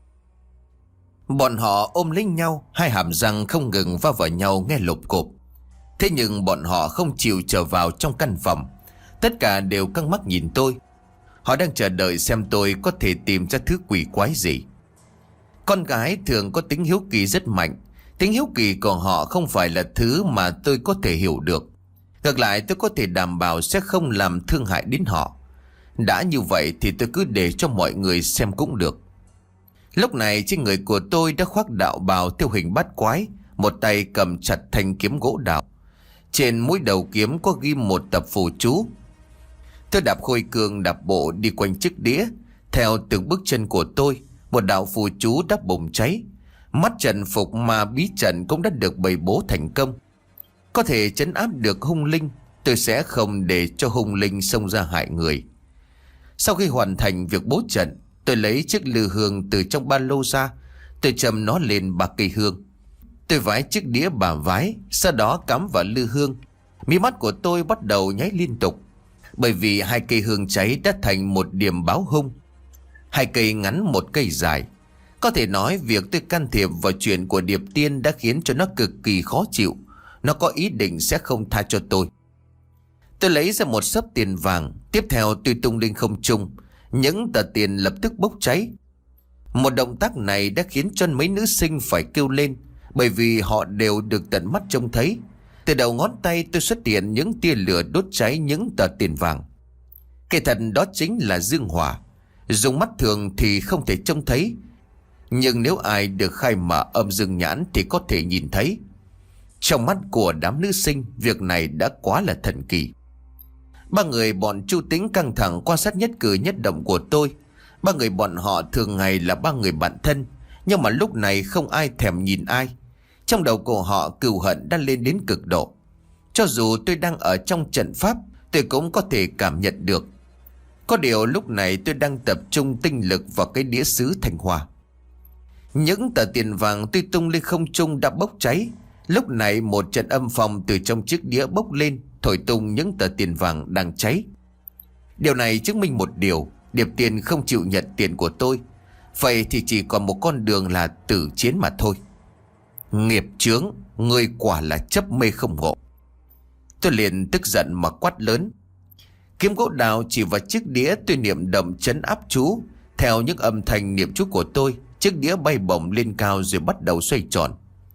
Bọn họ ôm lấy nhau, hai hàm răng không ngừng va vào nhau nghe lộp cộp. Thế nhưng bọn họ không chịu trở vào trong căn phòng. Tất cả đều căng mắt nhìn tôi. Họ đang chờ đợi xem tôi có thể tìm ra thứ quỷ quái gì. Con gái thường có tính hiếu kỳ rất mạnh. Tính hiếu kỳ của họ không phải là thứ mà tôi có thể hiểu được. Ngược lại tôi có thể đảm bảo sẽ không làm thương hại đến họ. Đã như vậy thì tôi cứ để cho mọi người xem cũng được. Lúc này trên người của tôi đã khoác đạo bào theo hình bát quái. Một tay cầm chặt thanh kiếm gỗ đào. Trên mũi đầu kiếm có ghi một tập phù chú. Tôi đạp khôi cương đạp bộ đi quanh chiếc đĩa. Theo từng bước chân của tôi, một đạo phù chú đã bùng cháy. Mắt trận phục mà bí trận cũng đã được bày bố thành công. Có thể trấn áp được hung linh, tôi sẽ không để cho hung linh xông ra hại người. Sau khi hoàn thành việc bố trận, tôi lấy chiếc lư hương từ trong ba lô ra. Tôi châm nó lên ba cây hương. Tôi vái chiếc đĩa bà vái, sau đó cắm vào lư hương. Mí mắt của tôi bắt đầu nháy liên tục. Bởi vì hai cây hương cháy đã thành một điểm báo hung. Hai cây ngắn một cây dài. Có thể nói việc tôi can thiệp vào chuyện của điệp tiên đã khiến cho nó cực kỳ khó chịu. Nó có ý định sẽ không tha cho tôi. Tôi lấy ra một xấp tiền vàng. Tiếp theo tôi tung lên không trung. Những tờ tiền lập tức bốc cháy. Một động tác này đã khiến cho mấy nữ sinh phải kêu lên. Bởi vì họ đều được tận mắt trông thấy. Từ đầu ngón tay tôi xuất hiện những tia lửa đốt cháy những tờ tiền vàng. Cái thật đó chính là dương hỏa. Dùng mắt thường thì không thể trông thấy. Nhưng nếu ai được khai mở âm dương nhãn thì có thể nhìn thấy. Trong mắt của đám nữ sinh, việc này đã quá là thần kỳ. Ba người bọn Chu Tĩnh căng thẳng quan sát nhất cử nhất động của tôi. Ba người bọn họ thường ngày là ba người bạn thân. Nhưng mà lúc này không ai thèm nhìn ai. Trong đầu của họ cừu hận đã lên đến cực độ. Cho dù tôi đang ở trong trận pháp, tôi cũng có thể cảm nhận được. Có điều lúc này tôi đang tập trung tinh lực vào cái đĩa sứ Thanh Hoa. Những tờ tiền vàng tuy tung lên không trung đã bốc cháy. Lúc này một trận âm phong từ trong chiếc đĩa bốc lên. thổi tung những tờ tiền vàng đang cháy. Điều này chứng minh một điều, Điệp Tiên không chịu nhận tiền của tôi. Vậy thì chỉ còn một con đường là tử chiến mà thôi. Nghiệp chướng, ngươi quả là chấp mê không ngộ. Tôi liền tức giận mà quát lớn. Kiếm gỗ đào chỉ vào chiếc đĩa, tôi niệm đậm trấn áp chú. Theo những âm thanh niệm chú của tôi, chiếc đĩa bay bổng lên cao rồi bắt đầu xoay tròn.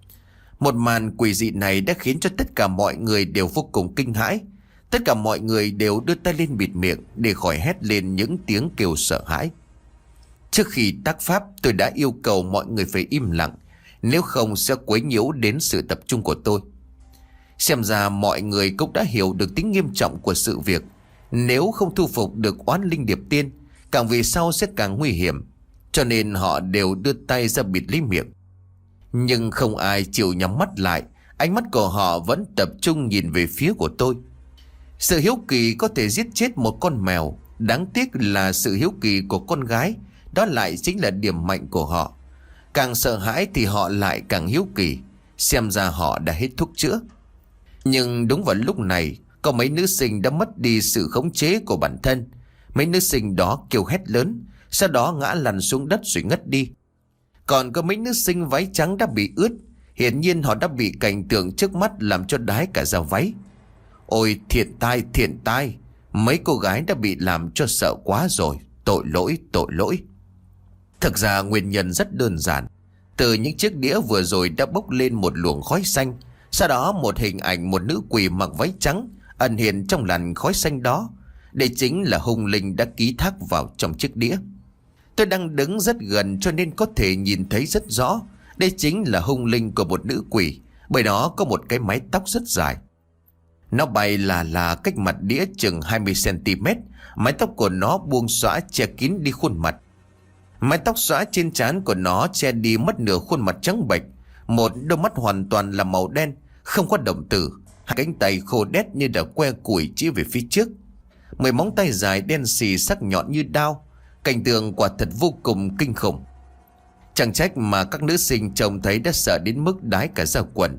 Một màn quỷ dị này đã khiến cho tất cả mọi người đều vô cùng kinh hãi. Tất cả mọi người đều đưa tay lên bịt miệng để khỏi hét lên những tiếng kêu sợ hãi. Trước khi tác pháp, tôi đã yêu cầu mọi người phải im lặng, nếu không sẽ quấy nhiễu đến sự tập trung của tôi. Xem ra mọi người cũng đã hiểu được tính nghiêm trọng của sự việc. Nếu không thu phục được oán linh Điệp Tiên, càng về sau sẽ càng nguy hiểm. Cho nên họ đều đưa tay ra bịt lấy miệng. Nhưng không ai chịu nhắm mắt lại. Ánh mắt của họ vẫn tập trung nhìn về phía của tôi. Sự hiếu kỳ có thể giết chết một con mèo. Đáng tiếc là sự hiếu kỳ của con gái, đó lại chính là điểm mạnh của họ. Càng sợ hãi thì họ lại càng hiếu kỳ. Xem ra họ đã hết thuốc chữa. Nhưng đúng vào lúc này, có mấy nữ sinh đã mất đi sự khống chế của bản thân. Mấy nữ sinh đó kêu hét lớn, sau đó ngã lăn xuống đất rồi ngất đi. Còn có mấy nữ sinh váy trắng đã bị ướt. Hiển nhiên họ đã bị cảnh tượng trước mắt làm cho đái cả da váy. Ôi thiện tai, thiện tai. Mấy cô gái đã bị làm cho sợ quá rồi. Tội lỗi, tội lỗi. Thực ra nguyên nhân rất đơn giản. Từ những chiếc đĩa vừa rồi đã bốc lên một luồng khói xanh. Sau đó một hình ảnh một nữ quỷ mặc váy trắng ẩn hiện trong làn khói xanh đó. Đây chính là hung linh đã ký thác vào trong chiếc đĩa. Tôi đang đứng rất gần cho nên có thể nhìn thấy rất rõ. Đây chính là hung linh của một nữ quỷ, bởi đó có một cái mái tóc rất dài. Nó bay là là cách mặt đĩa chừng hai mươi xăng-ti-mét. Mái tóc của nó buông xõa che kín đi khuôn mặt. Mái tóc xõa trên trán của nó che đi mất nửa khuôn mặt trắng bệch. Một đôi mắt hoàn toàn là màu đen, không có động tử. Hai cánh tay khô đét như đã que củi chỉ về phía trước. Mười móng tay dài đen xì sắc nhọn như đao. Cảnh tượng quả thật vô cùng kinh khủng. Chẳng trách mà các nữ sinh trông thấy đã sợ đến mức đái cả da quần.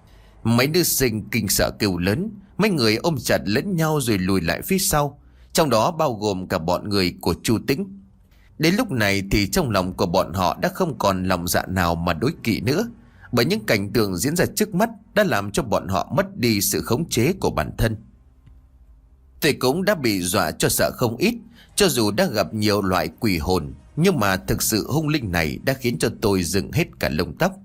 Mấy nữ sinh kinh sợ kêu lớn. Mấy người ôm chặt lẫn nhau rồi lùi lại phía sau, trong đó bao gồm cả bọn người của Chu Tĩnh. Đến lúc này thì trong lòng của bọn họ đã không còn lòng dạ nào mà đối kỵ nữa, bởi những cảnh tượng diễn ra trước mắt đã làm cho bọn họ mất đi sự khống chế của bản thân. Tôi cũng đã bị dọa cho sợ không ít. Cho dù đã gặp nhiều loại quỷ hồn, nhưng mà thực sự hung linh này đã khiến cho tôi dựng hết cả lông tóc.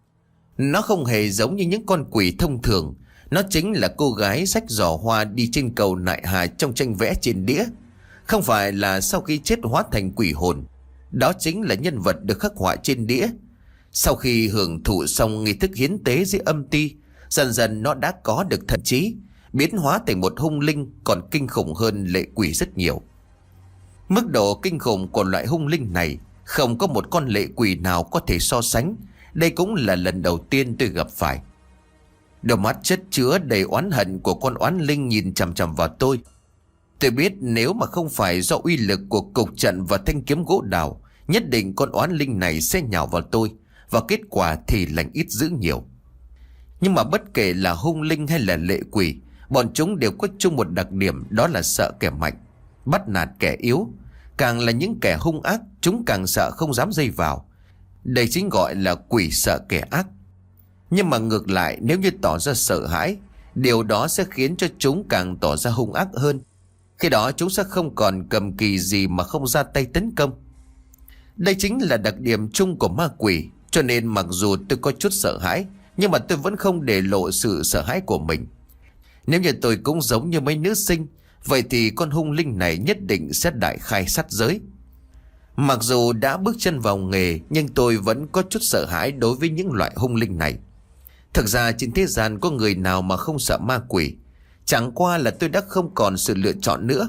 Nó không hề giống như những con quỷ thông thường. Nó chính là cô gái xách giỏ hoa đi trên cầu nại hà trong tranh vẽ trên đĩa. Không phải là sau khi chết hóa thành quỷ hồn. Đó chính là nhân vật được khắc họa trên đĩa. Sau khi hưởng thụ xong nghi thức hiến tế dưới âm ti, dần dần nó đã có được thần trí, biến hóa thành một hung linh còn kinh khủng hơn lệ quỷ rất nhiều. Mức độ kinh khủng của loại hung linh này không có một con lệ quỷ nào có thể so sánh. Đây cũng là lần đầu tiên tôi gặp phải. Đôi mắt chất chứa đầy oán hận của con oán linh nhìn chằm chằm vào tôi. Tôi biết nếu mà không phải do uy lực của cục trận và thanh kiếm gỗ đào, nhất định con oán linh này sẽ nhào vào tôi, và kết quả thì lành ít dữ nhiều. Nhưng mà bất kể là hung linh hay là lệ quỷ, bọn chúng đều có chung một đặc điểm, đó là sợ kẻ mạnh, bắt nạt kẻ yếu. Càng là những kẻ hung ác, chúng càng sợ không dám dây vào. Đây chính gọi là quỷ sợ kẻ ác. Nhưng mà ngược lại, nếu như tỏ ra sợ hãi, điều đó sẽ khiến cho chúng càng tỏ ra hung ác hơn. Khi đó chúng sẽ không còn cầm kỳ gì mà không ra tay tấn công. Đây chính là đặc điểm chung của ma quỷ. Cho nên mặc dù tôi có chút sợ hãi, nhưng mà tôi vẫn không để lộ sự sợ hãi của mình. Nếu như tôi cũng giống như mấy nữ sinh, vậy thì con hung linh này nhất định sẽ đại khai sát giới. Mặc dù đã bước chân vào nghề, nhưng tôi vẫn có chút sợ hãi đối với những loại hung linh này. Thực ra trên thế gian có người nào mà không sợ ma quỷ. Chẳng qua là tôi đã không còn sự lựa chọn nữa.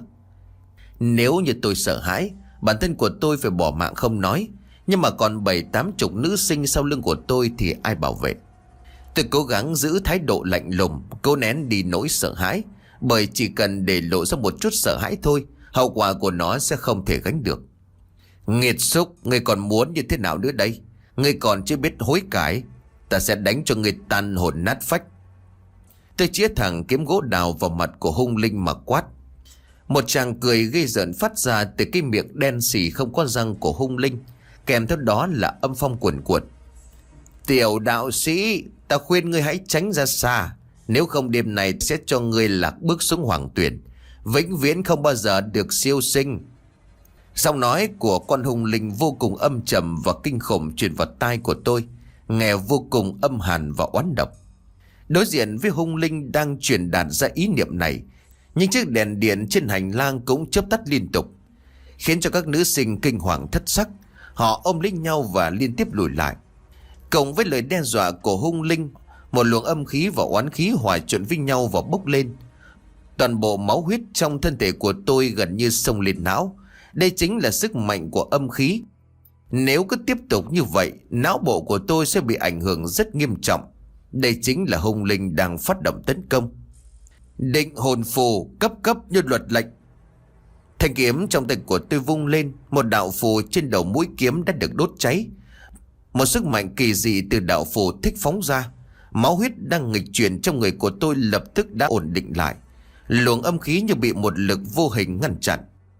Nếu như tôi sợ hãi, bản thân của tôi phải bỏ mạng không nói, nhưng mà còn bảy tám chục nữ sinh sau lưng của tôi thì ai bảo vệ. Tôi cố gắng giữ thái độ lạnh lùng, cố nén đi nỗi sợ hãi, bởi chỉ cần để lộ ra một chút sợ hãi thôi, hậu quả của nó sẽ không thể gánh được. Nghiệt xúc, ngươi còn muốn như thế nào nữa đây? Ngươi còn chưa biết hối cải, ta sẽ đánh cho ngươi tan hồn nát phách. Tôi chĩa thẳng kiếm gỗ đào vào mặt của hung linh mà quát. Một tràng cười gây rợn phát ra từ cái miệng đen xì không có răng của hung linh, kèm theo đó là âm phong cuồn cuộn. Tiểu đạo sĩ, ta khuyên ngươi hãy tránh ra xa, nếu không đêm này sẽ cho ngươi lạc bước xuống hoàng tuyển, vĩnh viễn không bao giờ được siêu sinh. Giọng nói của con hung linh vô cùng âm trầm và kinh khủng truyền vào tai của tôi, nghe vô cùng âm hàn và oán độc. Đối diện với hung linh đang truyền đạt ra ý niệm này, những chiếc đèn điện trên hành lang cũng chớp tắt liên tục, khiến cho các nữ sinh kinh hoàng thất sắc. Họ ôm lấy nhau và liên tiếp lùi lại. Cộng với lời đe dọa của hung linh, một luồng âm khí và oán khí hòa trộn với nhau và bốc lên. Toàn bộ máu huyết trong thân thể của tôi gần như xông lên não. Đây chính là sức mạnh của âm khí. Nếu cứ tiếp tục như vậy, não bộ của tôi sẽ bị ảnh hưởng rất nghiêm trọng. Đây chính là hung linh đang phát động tấn công. Định hồn phù cấp cấp như luật lệnh. Thanh kiếm trong tay của tôi vung lên, một đạo phù trên đầu mũi kiếm đã được đốt cháy. Một sức mạnh kỳ dị từ đạo phù thích phóng ra. Máu huyết đang nghịch chuyển trong người của tôi lập tức đã ổn định lại. Luồng âm khí như bị một lực vô hình ngăn chặn.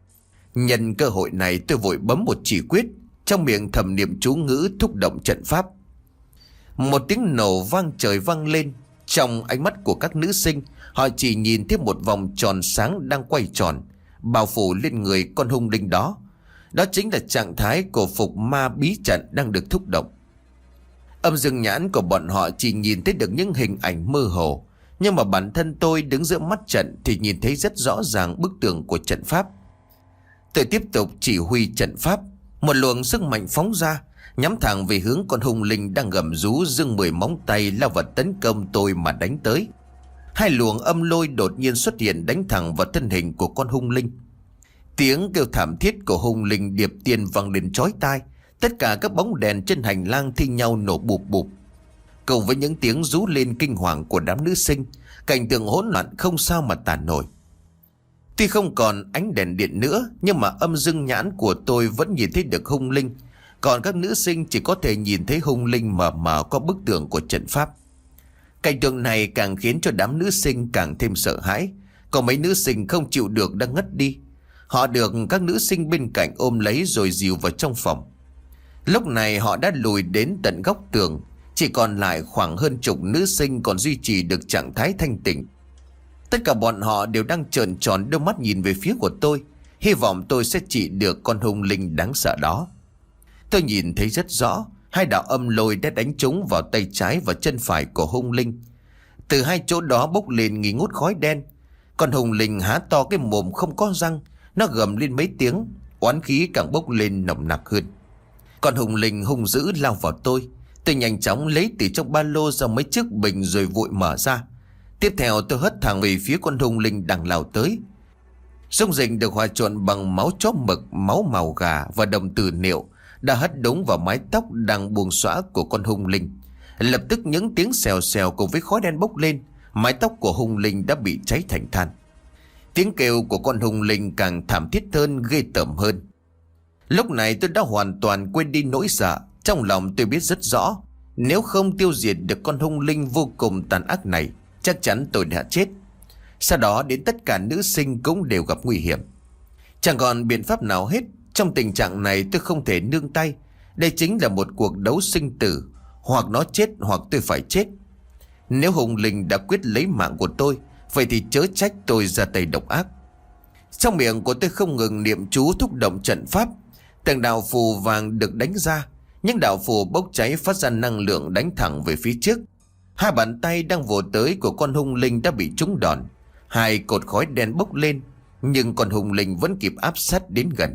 Nhân cơ hội này tôi vội bấm một chỉ quyết, trong miệng thầm niệm chú ngữ thúc động trận pháp. Một tiếng nổ vang trời vang lên. Trong ánh mắt của các nữ sinh, họ chỉ nhìn thấy một vòng tròn sáng đang quay tròn, bao phủ lên người con hung linh đó. Đó chính là trạng thái của phục ma bí trận đang được thúc động. Âm dương nhãn của bọn họ chỉ nhìn thấy được những hình ảnh mơ hồ, nhưng mà bản thân tôi đứng giữa mắt trận thì nhìn thấy rất rõ ràng bức tường của trận pháp. Tôi tiếp tục chỉ huy trận pháp. Một luồng sức mạnh phóng ra, nhắm thẳng về hướng con hung linh đang gầm rú giương mười móng tay lao vào tấn công tôi mà đánh tới. Hai luồng âm lôi đột nhiên xuất hiện đánh thẳng vào thân hình của con hung linh. Tiếng kêu thảm thiết của hung linh điệp tiên vang lên chói tai. Tất cả các bóng đèn trên hành lang thi nhau nổ bụp bụp. Cùng với những tiếng rú lên kinh hoàng của đám nữ sinh, cảnh tượng hỗn loạn không sao mà tả nổi. Tuy không còn ánh đèn điện nữa, nhưng mà âm dương nhãn của tôi vẫn nhìn thấy được hung linh. Còn các nữ sinh chỉ có thể nhìn thấy hung linh mờ mờ qua bức tường của trận pháp. Cảnh tượng này càng khiến cho đám nữ sinh càng thêm sợ hãi. Có mấy nữ sinh không chịu được đang ngất đi. Họ được các nữ sinh bên cạnh ôm lấy rồi dìu vào trong phòng. Lúc này họ đã lùi đến tận góc tường. Chỉ còn lại khoảng hơn chục nữ sinh còn duy trì được trạng thái thanh tỉnh. Tất cả bọn họ đều đang trợn tròn đôi mắt nhìn về phía của tôi, hy vọng tôi sẽ trị được con hung linh đáng sợ đó. Tôi nhìn thấy rất rõ, hai đạo âm lôi đã đánh trúng vào tay trái và chân phải của hung linh. Từ hai chỗ đó bốc lên nghi ngút khói đen. Con hung linh há to cái mồm không có răng, nó gầm lên mấy tiếng, oán khí càng bốc lên nồng nặc hơn. Con hung linh hung dữ lao vào tôi. Tôi nhanh chóng lấy từ trong ba lô ra mấy chiếc bình rồi vội mở ra. Tiếp theo tôi hất thẳng về phía con hung linh đang lao tới. Dung dịch được hòa trộn bằng máu chó mực, máu màu gà và đồng tử niệu đã hất đúng vào mái tóc đang buông xõa của con hung linh. Lập tức những tiếng xèo xèo cùng với khói đen bốc lên, mái tóc của hung linh đã bị cháy thành than. Tiếng kêu của con hung linh càng thảm thiết hơn, ghê tởm hơn. Lúc này tôi đã hoàn toàn quên đi nỗi sợ. Trong lòng tôi biết rất rõ, nếu không tiêu diệt được con hung linh vô cùng tàn ác này, chắc chắn tôi đã chết. Sau đó đến tất cả nữ sinh cũng đều gặp nguy hiểm. Chẳng còn biện pháp nào hết. Trong tình trạng này tôi không thể nương tay. Đây chính là một cuộc đấu sinh tử. Hoặc nó chết hoặc tôi phải chết. Nếu hung linh đã quyết lấy mạng của tôi, vậy thì chớ trách tôi ra tay độc ác. Trong miệng của tôi không ngừng niệm chú thúc động trận pháp. Từng đạo phù vàng được đánh ra. Những đạo phù bốc cháy phát ra năng lượng đánh thẳng về phía trước. Hai bàn tay đang vồ tới của con hung linh đã bị trúng đòn. Hai cột khói đen bốc lên, nhưng con hung linh vẫn kịp áp sát đến gần.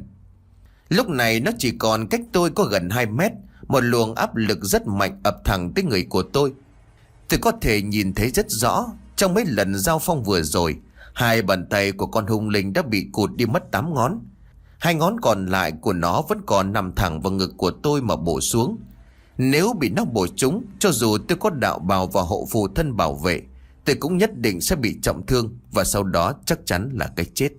Lúc này nó chỉ còn cách tôi có gần hai mét. Một luồng áp lực rất mạnh ập thẳng tới người của tôi. Tôi có thể nhìn thấy rất rõ. Trong mấy lần giao phong vừa rồi, hai bàn tay của con hung linh đã bị cụt đi mất tám ngón. Hai ngón còn lại của nó vẫn còn nằm thẳng vào ngực của tôi mà bổ xuống. Nếu bị nó bổ trúng, cho dù tôi có đạo bào và hộ phù thân bảo vệ, tôi cũng nhất định sẽ bị trọng thương, và sau đó chắc chắn là cái chết.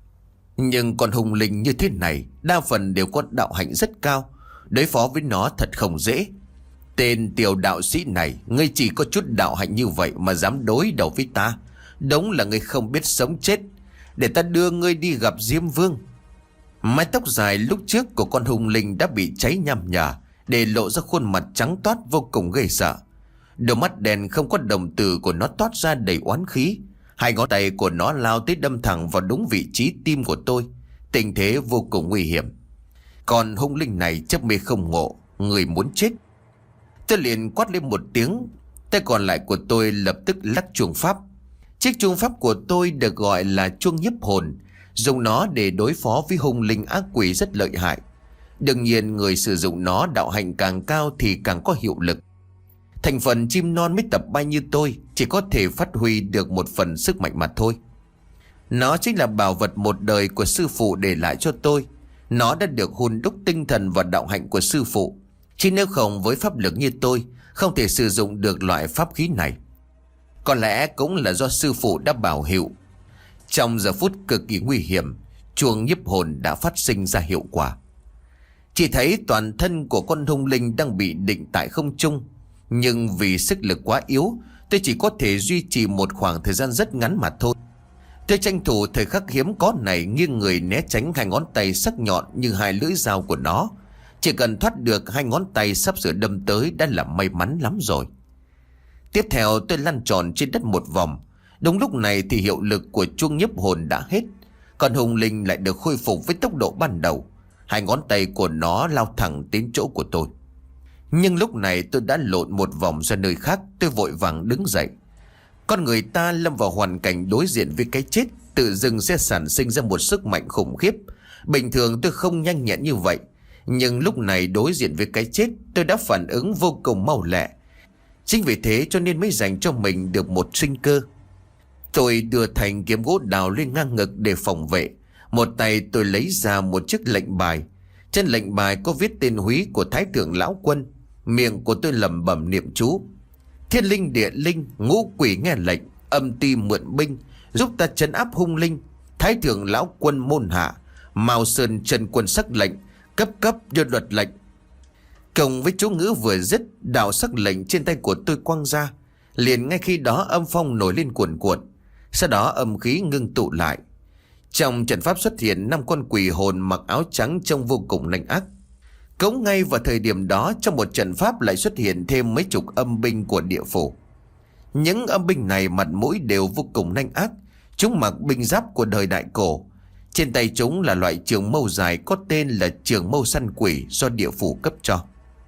Nhưng con hung linh như thế này đa phần đều có đạo hạnh rất cao. Đối phó với nó thật không dễ. Tên tiểu đạo sĩ này, ngươi chỉ có chút đạo hạnh như vậy mà dám đối đầu với ta, đúng là ngươi không biết sống chết. Để ta đưa ngươi đi gặp Diêm Vương. Mái tóc dài lúc trước của con hung linh đã bị cháy nham nhở, để lộ ra khuôn mặt trắng toát vô cùng ghê sợ. Đôi mắt đen không có đồng tử của nó toát ra đầy oán khí. Hai ngón tay của nó lao tới đâm thẳng vào đúng vị trí tim của tôi. Tình thế vô cùng nguy hiểm. Còn hung linh này chấp mê không ngộ, người muốn chết. Tôi liền quát lên một tiếng. Tay còn lại của tôi lập tức lắc chuông pháp. Chiếc chuông pháp của tôi được gọi là chuông nhiếp hồn, dùng nó để đối phó với hung linh ác quỷ rất lợi hại. Đương nhiên người sử dụng nó đạo hạnh càng cao thì càng có hiệu lực. Thành phần chim non mới tập bay như tôi chỉ có thể phát huy được một phần sức mạnh mà thôi. Nó chính là bảo vật một đời của sư phụ để lại cho tôi. Nó đã được hun đúc tinh thần và đạo hạnh của sư phụ. Chứ nếu không với pháp lực như tôi, không thể sử dụng được loại pháp khí này. Có lẽ cũng là do sư phụ đã bảo hiệu. Trong giờ phút cực kỳ nguy hiểm, chuông nhiếp hồn đã phát sinh ra hiệu quả. Chỉ thấy toàn thân của con hung linh đang bị định tại không trung. Nhưng vì sức lực quá yếu, tôi chỉ có thể duy trì một khoảng thời gian rất ngắn mà thôi. Tôi tranh thủ thời khắc hiếm có này, nghiêng người né tránh hai ngón tay sắc nhọn như hai lưỡi dao của nó. Chỉ cần thoát được hai ngón tay sắp sửa đâm tới đã là may mắn lắm rồi. Tiếp theo tôi lăn tròn trên đất một vòng. Đúng lúc này thì hiệu lực của chuông nhiếp hồn đã hết. Còn hung linh lại được khôi phục với tốc độ ban đầu. Hai ngón tay của nó lao thẳng đến chỗ của tôi. Nhưng lúc này tôi đã lộn một vòng ra nơi khác. Tôi vội vàng đứng dậy. Con người ta lâm vào hoàn cảnh đối diện với cái chết, tự dưng sẽ sản sinh ra một sức mạnh khủng khiếp. Bình thường tôi không nhanh nhẹn như vậy, nhưng lúc này đối diện với cái chết, tôi đã phản ứng vô cùng mau lẹ. Chính vì thế cho nên mới dành cho mình được một sinh cơ. Tôi đưa thành kiếm gỗ đào lên ngang ngực để phòng vệ. Một tay tôi lấy ra một chiếc lệnh bài. Trên lệnh bài có viết tên húy của Thái Thượng Lão Quân. Miệng của tôi lẩm bẩm niệm chú: Thiên linh địa linh, ngũ quỷ nghe lệnh, âm ti mượn binh, giúp ta trấn áp hung linh. Thái Thượng Lão Quân môn hạ, Mao Sơn Trần Quân sắc lệnh, cấp cấp đưa luật lệnh. Cùng với chú ngữ vừa dứt, đạo sắc lệnh trên tay của tôi quăng ra. Liền ngay khi đó âm phong nổi lên cuồn cuộn. Sau đó âm khí ngưng tụ lại. Trong trận pháp xuất hiện năm con quỷ hồn mặc áo trắng trông vô cùng lạnh ác. Cũng ngay vào thời điểm đó, trong một trận pháp lại xuất hiện thêm mấy chục âm binh của địa phủ. Những âm binh này mặt mũi đều vô cùng nhanh ác. Chúng mặc binh giáp của đời đại cổ. Trên tay chúng là loại trường mâu dài có tên là trường mâu săn quỷ do địa phủ cấp cho.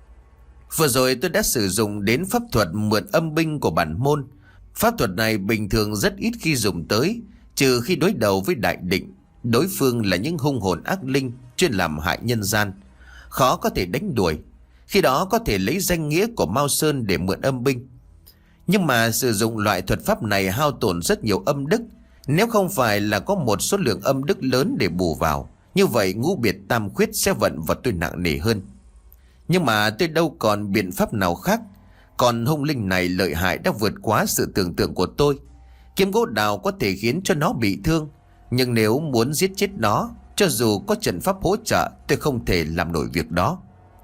Vừa rồi tôi đã sử dụng đến pháp thuật mượn âm binh của bản môn. Pháp thuật này bình thường rất ít khi dùng tới, trừ khi đối đầu với đại định. Đối phương là những hung hồn ác linh chuyên làm hại nhân gian, khó có thể đánh đuổi. Khi đó có thể lấy danh nghĩa của Mao Sơn để mượn âm binh. Nhưng mà sử dụng loại thuật pháp này hao tổn rất nhiều âm đức. Nếu không phải là có một số lượng âm đức lớn để bù vào, như vậy ngũ biệt tam khuyết sẽ vận vào tôi nặng nề hơn. Nhưng mà tôi đâu còn biện pháp nào khác. Còn hung linh này lợi hại đã vượt quá sự tưởng tượng của tôi. Kiếm gỗ đào có thể khiến cho nó bị thương, nhưng nếu muốn giết chết nó, cho dù có trận pháp hỗ trợ, tôi không thể làm nổi việc đó.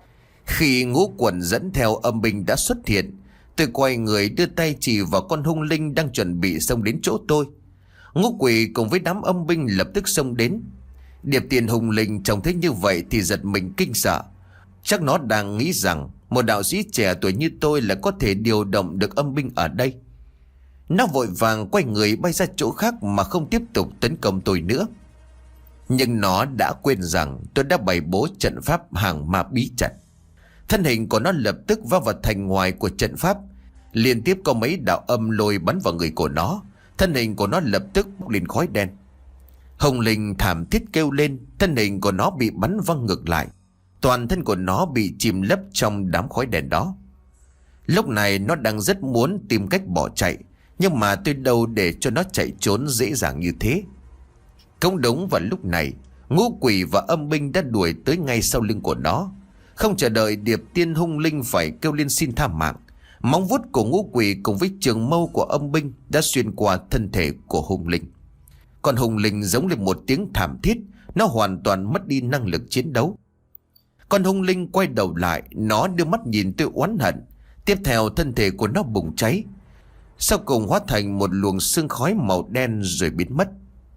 Khi ngũ quần dẫn theo âm binh đã xuất hiện, tôi quay người đưa tay chỉ vào con hung linh đang chuẩn bị xông đến chỗ tôi. Ngũ quỷ cùng với đám âm binh lập tức xông đến. Điệp tiền hung linh trông thấy như vậy thì giật mình kinh sợ. Chắc nó đang nghĩ rằng một đạo sĩ trẻ tuổi như tôi là có thể điều động được âm binh ở đây. Nó vội vàng quay người bay ra chỗ khác mà không tiếp tục tấn công tôi nữa. Nhưng nó đã quên rằng tôi đã bày bố trận pháp hàng ma bí trận. Thân hình của nó lập tức vào vào thành ngoài của trận pháp. Liên tiếp có mấy đạo âm lôi bắn vào người của nó. Thân hình của nó lập tức bốc lên khói đen. Hồng linh thảm thiết kêu lên. Thân hình của nó bị bắn văng ngược lại. Toàn thân của nó bị chìm lấp trong đám khói đen đó. Lúc này nó đang rất muốn tìm cách bỏ chạy, nhưng mà tôi đâu để cho nó chạy trốn dễ dàng như thế. Cũng đúng vào lúc này, ngũ quỷ và âm binh đã đuổi tới ngay sau lưng của nó. Không chờ đợi điệp tiên hung linh phải kêu lên xin tha mạng, móng vuốt của ngũ quỷ cùng với trường mâu của âm binh đã xuyên qua thân thể của hung linh. Còn hung linh giống lên một tiếng thảm thiết. Nó hoàn toàn mất đi năng lực chiến đấu. Con hung linh quay đầu lại, nó đưa mắt nhìn tôi oán hận. Tiếp theo thân thể của nó bùng cháy, sau cùng hóa thành một luồng sương khói màu đen rồi biến mất.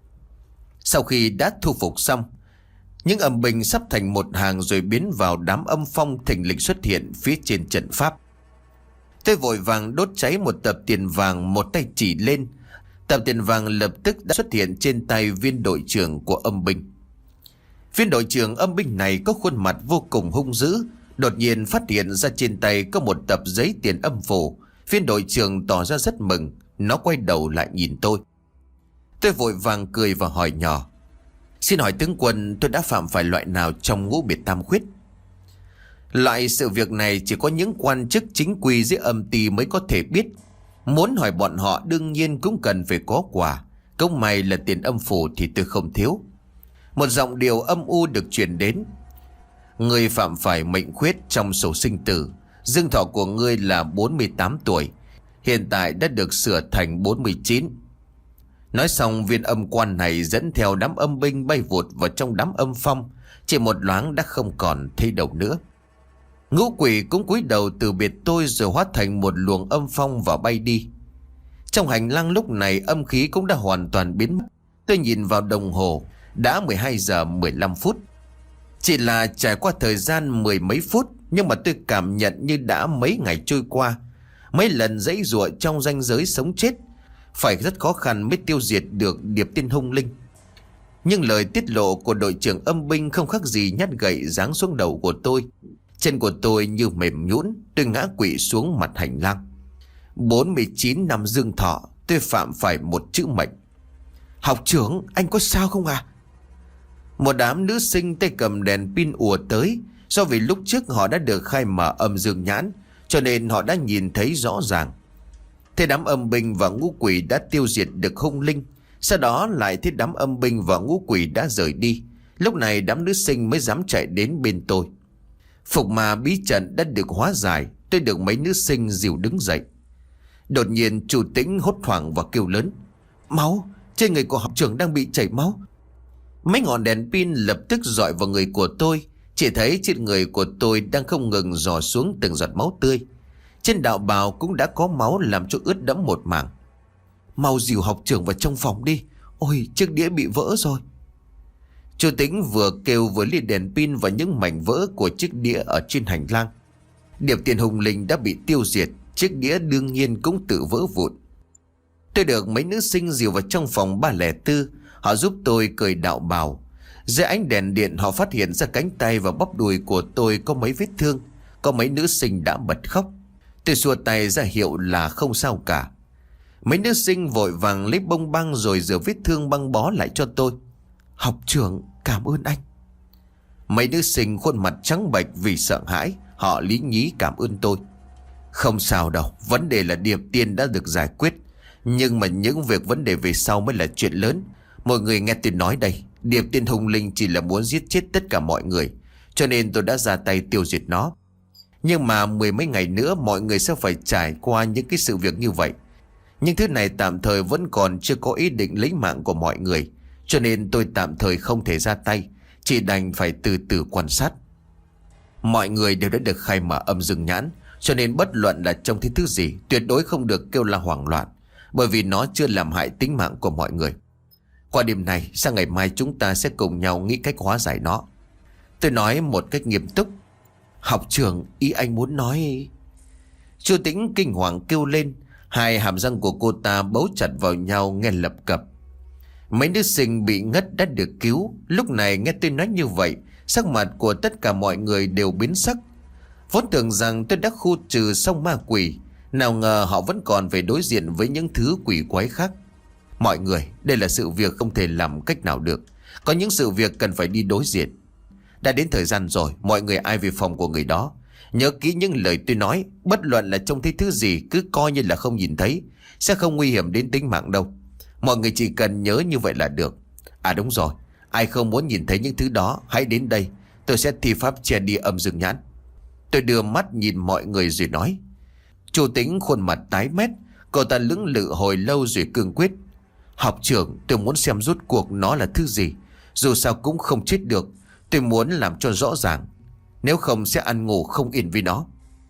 Sau khi đã thu phục xong, những âm binh sắp thành một hàng rồi biến vào đám âm phong thình lình xuất hiện phía trên trận pháp. Tôi vội vàng đốt cháy một tập tiền vàng, một tay chỉ lên. Tập tiền vàng lập tức đã xuất hiện trên tay viên đội trưởng của âm binh. Viên đội trưởng âm binh này có khuôn mặt vô cùng hung dữ, đột nhiên phát hiện ra trên tay có một tập giấy tiền âm phủ. Viên đội trưởng tỏ ra rất mừng, nó quay đầu lại nhìn tôi. Tôi vội vàng cười và hỏi nhỏ: "Xin hỏi tướng quân, tôi đã phạm phải loại nào trong ngũ biệt tam khuyết?" Loại sự việc này chỉ có những quan chức chính quy dưới âm ty mới có thể biết. Muốn hỏi bọn họ đương nhiên cũng cần phải có quà. Công may là tiền âm phủ thì tôi không thiếu. Một giọng điệu âm u được truyền đến: "Ngươi phạm phải mệnh khuyết trong sổ sinh tử. Dương thọ của ngươi là bốn mươi tám tuổi, hiện tại đã được sửa thành bốn mươi chín. Nói xong, viên âm quan này dẫn theo đám âm binh bay vụt vào trong đám âm phong. Chỉ một loáng đã không còn thấy đâu nữa. Ngũ quỷ cũng cúi đầu từ biệt tôi rồi hóa thành một luồng âm phong và bay đi. Trong hành lang lúc này âm khí cũng đã hoàn toàn biến mất. Tôi nhìn vào đồng hồ, đã mười hai giờ mười lăm phút. Chỉ là trải qua thời gian mười mấy phút, nhưng mà tôi cảm nhận như đã mấy ngày trôi qua. Mấy lần giãy giụa trong ranh giới sống chết, phải rất khó khăn mới tiêu diệt được điệp tiên hung linh. Nhưng lời tiết lộ của đội trưởng âm binh không khác gì nhát gậy giáng xuống đầu của tôi. Chân của tôi như mềm nhũn, tôi ngã quỵ xuống mặt hành lang. bốn mươi chín năm dương thọ, tôi phạm phải một chữ mệnh. "Học trưởng, anh có sao không à?" Một đám nữ sinh tay cầm đèn pin ùa tới. Do vì lúc trước họ đã được khai mở âm dương nhãn, cho nên họ đã nhìn thấy rõ ràng. Thế đám âm binh và ngũ quỷ đã tiêu diệt được hung linh. Sau đó lại thấy đám âm binh và ngũ quỷ đã rời đi. Lúc này đám nữ sinh mới dám chạy đến bên tôi. Phục ma bí trận đã được hóa giải. Tôi được mấy nữ sinh dìu đứng dậy. Đột nhiên chủ Tĩnh hốt hoảng và kêu lớn: "Máu! Trên người của học trưởng đang bị chảy máu!" Mấy ngọn đèn pin lập tức dọi vào người của tôi. Chỉ thấy trên người của tôi đang không ngừng rò xuống từng giọt máu tươi. Trên đạo bào cũng đã có máu làm cho ướt đẫm một mảng. "Mau dìu học trưởng vào trong phòng đi. Ôi, chiếc đĩa bị vỡ rồi." Chú Tĩnh vừa kêu vừa liếc đèn pin và những mảnh vỡ của chiếc đĩa ở trên hành lang. Điệp tiền hùng linh đã bị tiêu diệt, chiếc đĩa đương nhiên cũng tự vỡ vụn. Tôi được mấy nữ sinh dìu vào trong phòng ba không bốn. Họ giúp tôi cởi đạo bào. Dưới ánh đèn điện họ phát hiện ra cánh tay và bắp đùi của tôi có mấy vết thương. Có mấy nữ sinh đã bật khóc. Tôi xua tay ra hiệu là không sao cả. Mấy nữ sinh vội vàng lấy bông băng rồi rửa vết thương băng bó lại cho tôi. "Học trưởng, cảm ơn anh." Mấy nữ sinh khuôn mặt trắng bệch vì sợ hãi. Họ lý nhí cảm ơn tôi. "Không sao đâu, vấn đề là điệp tiên đã được giải quyết. Nhưng mà những việc vấn đề về sau mới là chuyện lớn. Mọi người nghe tôi nói đây, điệp tiên hung linh chỉ là muốn giết chết tất cả mọi người, cho nên tôi đã ra tay tiêu diệt nó. Nhưng mà mười mấy ngày nữa mọi người sẽ phải trải qua những cái sự việc như vậy. Nhưng thứ này tạm thời vẫn còn chưa có ý định lấy mạng của mọi người, cho nên tôi tạm thời không thể ra tay, chỉ đành phải từ từ quan sát. Mọi người đều đã được khai mở âm dương nhãn, cho nên bất luận là trông thấy thứ gì tuyệt đối không được kêu la hoảng loạn, bởi vì nó chưa làm hại tính mạng của mọi người. Qua đêm này sang ngày mai chúng ta sẽ cùng nhau nghĩ cách hóa giải nó." Tôi nói một cách nghiêm túc. "Học trưởng, ý anh muốn nói..." Chu Tĩnh kinh hoàng kêu lên. Hai hàm răng của cô ta bấu chặt vào nhau nghe lập cập. Mấy nữ sinh bị ngất đã được cứu. Lúc này nghe tôi nói như vậy, sắc mặt của tất cả mọi người đều biến sắc. Vốn tưởng rằng tôi đã khu trừ xong ma quỷ, nào ngờ họ vẫn còn phải đối diện với những thứ quỷ quái khác. Mọi người, đây là sự việc không thể làm cách nào được. Có những sự việc cần phải đi đối diện. Đã đến thời gian rồi, mọi người ai về phòng của người đó. Nhớ kỹ những lời tôi nói, bất luận là trông thấy thứ gì cứ coi như là không nhìn thấy, sẽ không nguy hiểm đến tính mạng đâu. Mọi người chỉ cần nhớ như vậy là được. À đúng rồi, ai không muốn nhìn thấy những thứ đó, hãy đến đây, tôi sẽ thi pháp che đi âm dương nhãn." Tôi đưa mắt nhìn mọi người rồi nói. Chu Tĩnh khuôn mặt tái mét, cô ta lưỡng lự hồi lâu rồi cương quyết. "Học trưởng, tôi muốn xem rốt cuộc nó là thứ gì. Dù sao cũng không chết được. Tôi muốn làm cho rõ ràng, nếu không sẽ ăn ngủ không yên với nó."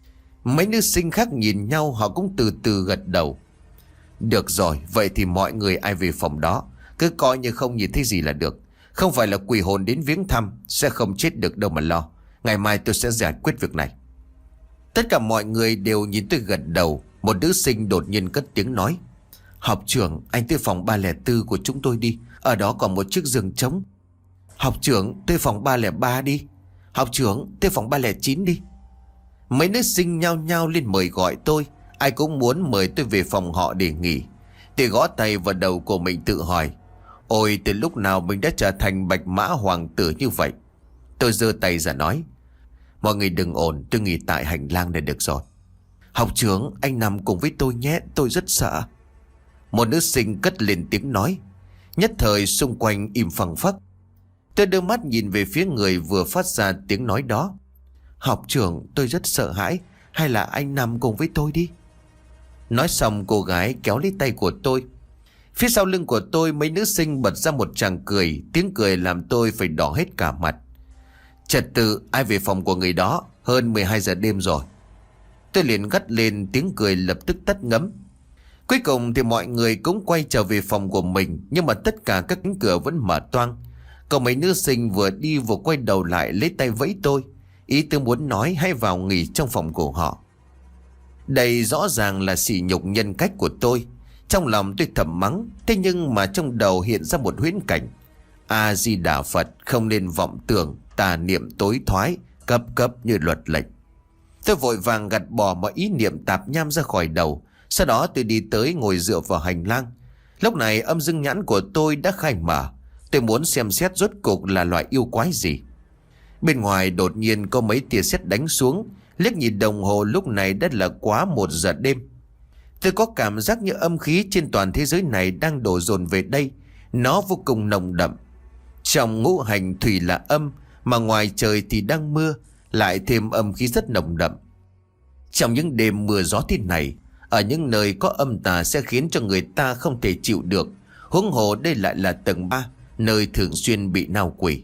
Mấy nữ sinh khác nhìn nhau, họ cũng từ từ gật đầu. Được rồi, vậy thì mọi người ai về phòng đó cứ coi như không nhìn thấy gì là được. Không phải là quỷ hồn đến viếng thăm, sẽ không chết được đâu mà lo. Ngày mai tôi sẽ giải quyết việc này. Tất cả mọi người đều nhìn tôi gật đầu. Một nữ sinh đột nhiên cất tiếng nói: Học trưởng, anh tới phòng ba không bốn của chúng tôi đi. Ở đó còn một chiếc giường trống. Học trưởng, tới phòng ba không ba đi. Học trưởng, tới phòng ba không chín đi. Mấy nữ sinh nhao nhao lên mời gọi tôi. Ai cũng muốn mời tôi về phòng họ để nghỉ. Tôi gõ tay vào đầu của mình tự hỏi: Ôi, từ lúc nào mình đã trở thành bạch mã hoàng tử như vậy? Tôi giơ tay ra nói: Mọi người đừng ồn, tôi nghỉ tại hành lang này được rồi. Học trưởng, anh nằm cùng với tôi nhé, tôi rất sợ. Một nữ sinh cất lên tiếng nói. Nhất thời xung quanh im phăng phắc. Tôi đưa mắt nhìn về phía người vừa phát ra tiếng nói đó. Học trưởng, tôi rất sợ hãi. Hay là anh nằm cùng với tôi đi. Nói xong cô gái kéo lấy tay của tôi. Phía sau lưng của tôi mấy nữ sinh bật ra một tràng cười. Tiếng cười làm tôi phải đỏ hết cả mặt. Trật tự, ai về phòng của người đó? Hơn mười hai giờ đêm rồi. Tôi liền gắt lên, tiếng cười lập tức tắt ngấm. Cuối cùng thì mọi người cũng quay trở về phòng của mình. Nhưng mà tất cả các cánh cửa vẫn mở toang. Còn mấy nữ sinh vừa đi vừa quay đầu lại lấy tay vẫy tôi. Ý tôi muốn nói hãy vào nghỉ trong phòng của họ. Đây rõ ràng là sỉ nhục nhân cách của tôi. Trong lòng tôi thầm mắng. Thế nhưng mà trong đầu hiện ra một huyễn cảnh. A-di-đà Phật, không nên vọng tưởng, tà niệm tối thoái, cấp cấp như luật lệnh. Tôi vội vàng gạt bỏ mọi ý niệm tạp nham ra khỏi đầu. Sau đó tôi đi tới ngồi dựa vào hành lang. Lúc này âm dương nhãn của tôi đã khai mở. Tôi muốn xem xét rốt cuộc là loại yêu quái gì. Bên ngoài đột nhiên có mấy tia sét đánh xuống. Liếc nhìn đồng hồ lúc này đã là quá một giờ đêm. Tôi có cảm giác như âm khí trên toàn thế giới này đang đổ dồn về đây. Nó vô cùng nồng đậm. Trong ngũ hành thủy là âm, mà ngoài trời thì đang mưa, lại thêm âm khí rất nồng đậm. Trong những đêm mưa gió thế này, ở những nơi có âm tà sẽ khiến cho người ta không thể chịu được. Huống hồ đây lại là tầng ba, nơi thường xuyên bị nao quỷ.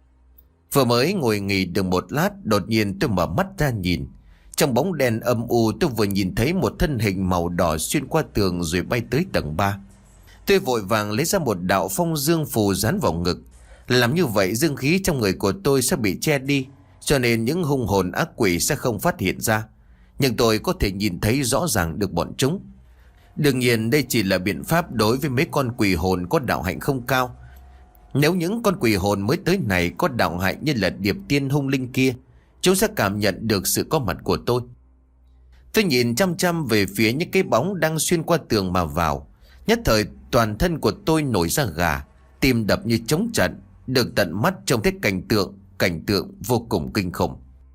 Vừa mới ngồi nghỉ được một lát, đột nhiên tôi mở mắt ra nhìn. Trong bóng đen âm u, tôi vừa nhìn thấy một thân hình màu đỏ xuyên qua tường rồi bay tới tầng ba. Tôi vội vàng lấy ra một đạo phong dương phù dán vào ngực. Làm như vậy dương khí trong người của tôi sẽ bị che đi, cho nên những hung hồn ác quỷ sẽ không phát hiện ra. Nhưng tôi có thể nhìn thấy rõ ràng được bọn chúng. Đương nhiên đây chỉ là biện pháp đối với mấy con quỷ hồn có đạo hạnh không cao. Nếu những con quỷ hồn mới tới này có đạo hạnh như là điệp tiên hung linh kia, chúng sẽ cảm nhận được sự có mặt của tôi. Tôi nhìn chăm chăm về phía những cái bóng đang xuyên qua tường mà vào. Nhất thời toàn thân của tôi nổi ra gà, tim đập như trống trận. Được tận mắt trông thấy cảnh tượng, cảnh tượng vô cùng kinh khủng.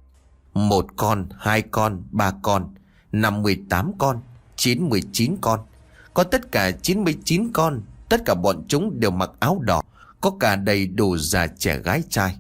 Một con, hai con, ba con, năm mươi tám con, chín mươi chín con. Có tất cả chín mươi chín con. Tất cả bọn chúng đều mặc áo đỏ, có cả đầy đủ già trẻ gái trai.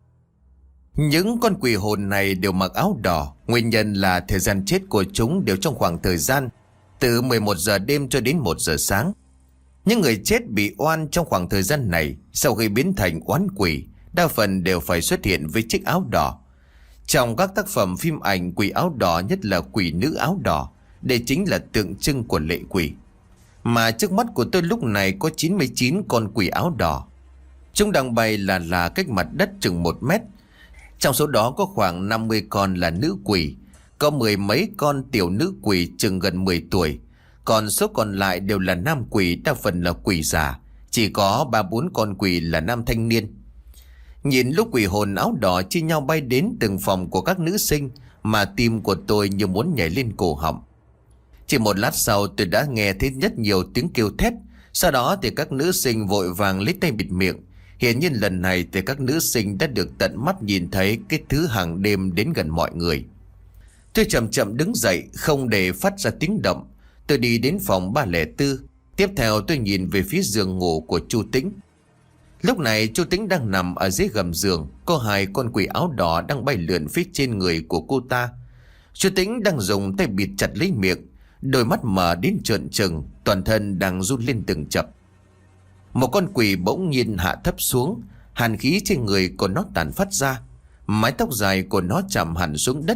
Những con quỷ hồn này đều mặc áo đỏ. Nguyên nhân là thời gian chết của chúng đều trong khoảng thời gian từ mười một giờ đêm cho đến một giờ sáng. Những người chết bị oan trong khoảng thời gian này, sau khi biến thành oán quỷ, đa phần đều phải xuất hiện với chiếc áo đỏ. Trong các tác phẩm phim ảnh, quỷ áo đỏ, nhất là quỷ nữ áo đỏ, đây chính là tượng trưng của lệ quỷ. Mà trước mắt của tôi lúc này có chín mươi chín con quỷ áo đỏ. Chúng đang bay là là cách mặt đất chừng một mét. Trong số đó có khoảng năm mươi con là nữ quỷ, có mười mấy con tiểu nữ quỷ chừng gần mười tuổi. Còn số còn lại đều là nam quỷ, đa phần là quỷ già. Chỉ có ba bốn con quỷ là nam thanh niên. Nhìn lúc quỷ hồn áo đỏ chia nhau bay đến từng phòng của các nữ sinh, mà tim của tôi như muốn nhảy lên cổ họng. Chỉ một lát sau tôi đã nghe thấy rất nhiều tiếng kêu thét. Sau đó thì các nữ sinh vội vàng lấy tay bịt miệng. Hiển nhiên lần này thì các nữ sinh đã được tận mắt nhìn thấy cái thứ hàng đêm đến gần mọi người. Tôi chậm chậm đứng dậy, không để phát ra tiếng động. Tôi đi đến phòng ba không bốn. Tiếp theo tôi nhìn về phía giường ngủ của Chu Tĩnh. Lúc này Chu Tĩnh đang nằm ở dưới gầm giường. Có hai con quỷ áo đỏ đang bay lượn phía trên người của cô ta. Chu Tĩnh đang dùng tay bịt chặt lấy miệng, đôi mắt mở đến trợn trừng, toàn thân đang run lên từng chập. Một con quỷ bỗng nhiên hạ thấp xuống, hàn khí trên người của nó tản phát ra. Mái tóc dài của nó chạm hẳn xuống đất,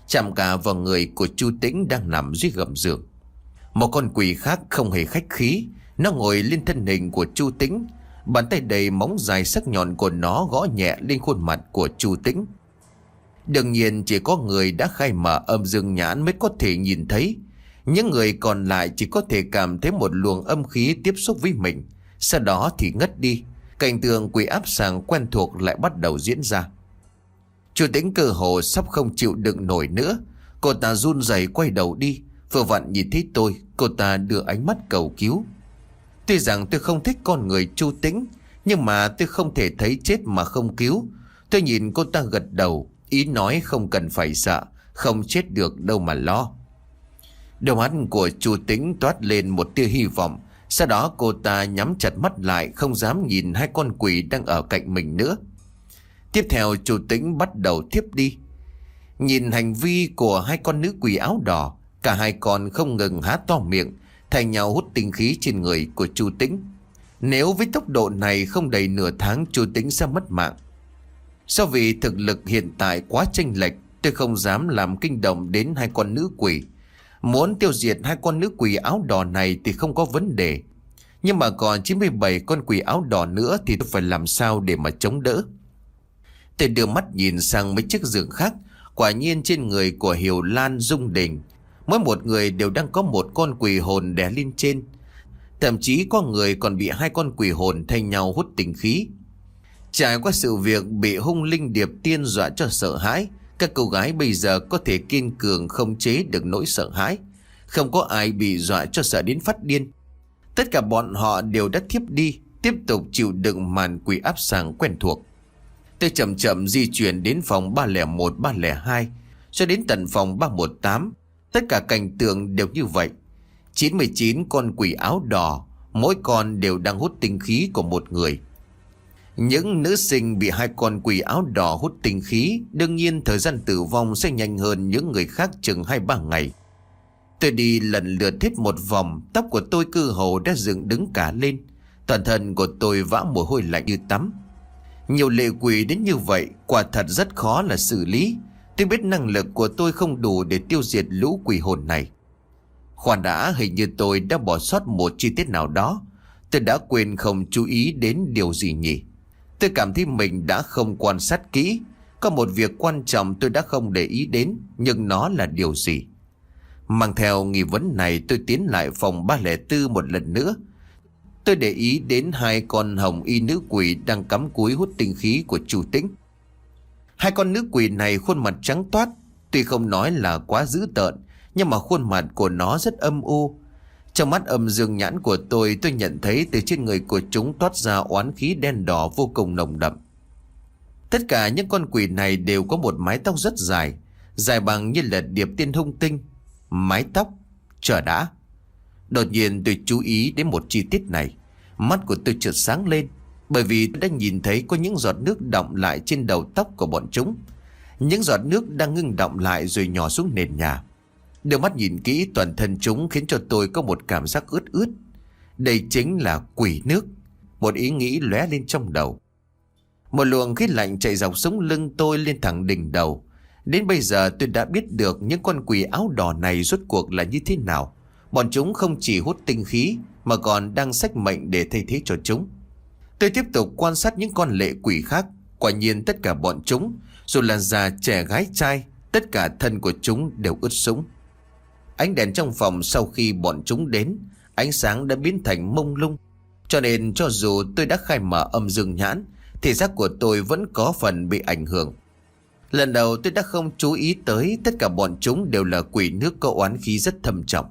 chạm cả vào người của Chu Tĩnh đang nằm dưới gầm giường. Một con quỷ khác không hề khách khí, nó ngồi lên thân hình của Chu Tĩnh, bàn tay đầy móng dài sắc nhọn của nó gõ nhẹ lên khuôn mặt của Chu Tĩnh. Đương nhiên chỉ có người đã khai mở âm dương nhãn mới có thể nhìn thấy. Những người còn lại chỉ có thể cảm thấy một luồng âm khí tiếp xúc với mình, sau đó thì ngất đi. Cảnh tượng quỷ áp sàng quen thuộc lại bắt đầu diễn ra. Chu Tĩnh cơ hồ sắp không chịu đựng nổi nữa. Cô ta run rẩy quay đầu đi. Vừa vặn nhìn thấy tôi, cô ta đưa ánh mắt cầu cứu. Tuy rằng tôi không thích con người Chu Tĩnh, nhưng mà tôi không thể thấy chết mà không cứu. Tôi nhìn cô ta gật đầu, ý nói không cần phải sợ, không chết được đâu mà lo. Đôi mắt của Chu Tĩnh toát lên một tia hy vọng. Sau đó cô ta nhắm chặt mắt lại, không dám nhìn hai con quỷ đang ở cạnh mình nữa. Tiếp theo Chu Tĩnh bắt đầu thiếp đi. Nhìn hành vi của hai con nữ quỷ áo đỏ, cả hai con không ngừng há to miệng, thay nhau hút tinh khí trên người của Chu Tĩnh. Nếu với tốc độ này không đầy nửa tháng Chu Tĩnh sẽ mất mạng. Do vì thực lực hiện tại quá chênh lệch, tôi không dám làm kinh động đến hai con nữ quỷ. Muốn tiêu diệt hai con nữ quỷ áo đỏ này thì không có vấn đề, nhưng mà còn chín mươi bảy con quỷ áo đỏ nữa thì tôi phải làm sao để mà chống đỡ. Tôi đưa mắt nhìn sang mấy chiếc giường khác. Quả nhiên trên người của Hiểu Lan, Dung Đình, mỗi một người đều đang có một con quỷ hồn đè lên trên. Thậm chí có người còn bị hai con quỷ hồn thay nhau hút tinh khí. Trải qua sự việc bị hung linh điệp tiên dọa cho sợ hãi, các cô gái bây giờ có thể kiên cường không chế được nỗi sợ hãi. Không có ai bị dọa cho sợ đến phát điên. Tất cả bọn họ đều đã thiếp đi, tiếp tục chịu đựng màn quỷ áp sàng quen thuộc. Tôi chậm chậm di chuyển đến phòng ba không một, ba không hai, cho đến tận phòng ba một tám. Tất cả cảnh tượng đều như vậy. chín mươi chín con quỷ áo đỏ, mỗi con đều đang hút tinh khí của một người. Những nữ sinh bị hai con quỷ áo đỏ hút tinh khí, đương nhiên thời gian tử vong sẽ nhanh hơn những người khác chừng hai ba ngày. Tôi đi lần lượt hết một vòng, tóc của tôi cơ hồ đã dựng đứng cả lên. Toàn thân của tôi vã mồ hôi lạnh như tắm. Nhiều lệ quỷ đến như vậy, quả thật rất khó là xử lý. Tôi biết năng lực của tôi không đủ để tiêu diệt lũ quỷ hồn này. Khoan đã, hình như tôi đã bỏ sót một chi tiết nào đó. Tôi đã quên không chú ý đến điều gì nhỉ? Tôi cảm thấy mình đã không quan sát kỹ. Có một việc quan trọng tôi đã không để ý đến, nhưng nó là điều gì? Mang theo nghi vấn này, tôi tiến lại phòng ba không bốn một lần nữa. Tôi để ý đến hai con hồng y nữ quỷ đang cắm cúi hút tinh khí của Chu Tĩnh. Hai con nữ quỷ này khuôn mặt trắng toát, tuy không nói là quá dữ tợn, nhưng mà khuôn mặt của nó rất âm u. Trong mắt âm dương nhãn của tôi, tôi nhận thấy từ trên người của chúng toát ra oán khí đen đỏ vô cùng nồng đậm. Tất cả những con quỷ này đều có một mái tóc rất dài, dài bằng như là điệp tiên hung tinh. Mái tóc, chờ đã. Đột nhiên tôi chú ý đến một chi tiết này. Mắt của tôi chợt sáng lên, bởi vì tôi đã nhìn thấy có những giọt nước đọng lại trên đầu tóc của bọn chúng. Những giọt nước đang ngưng đọng lại rồi nhỏ xuống nền nhà. Đưa mắt nhìn kỹ, toàn thân chúng khiến cho tôi có một cảm giác ướt ướt. Đây chính là quỷ nước. Một ý nghĩ lóe lên trong đầu. Một luồng khí lạnh chạy dọc sống lưng tôi lên thẳng đỉnh đầu. Đến bây giờ tôi đã biết được những con quỷ áo đỏ này rốt cuộc là như thế nào. Bọn chúng không chỉ hút tinh khí mà còn đang xách mệnh để thay thế cho chúng. Tôi tiếp tục quan sát những con lệ quỷ khác. Quả nhiên tất cả bọn chúng, dù là già trẻ gái trai, tất cả thân của chúng đều ướt sũng. Ánh đèn trong phòng sau khi bọn chúng đến, ánh sáng đã biến thành mông lung. Cho nên cho dù tôi đã khai mở âm dương nhãn, thị giác của tôi vẫn có phần bị ảnh hưởng. Lần đầu tôi đã không chú ý tới tất cả bọn chúng đều là quỷ nước có oán khí rất thâm trọng.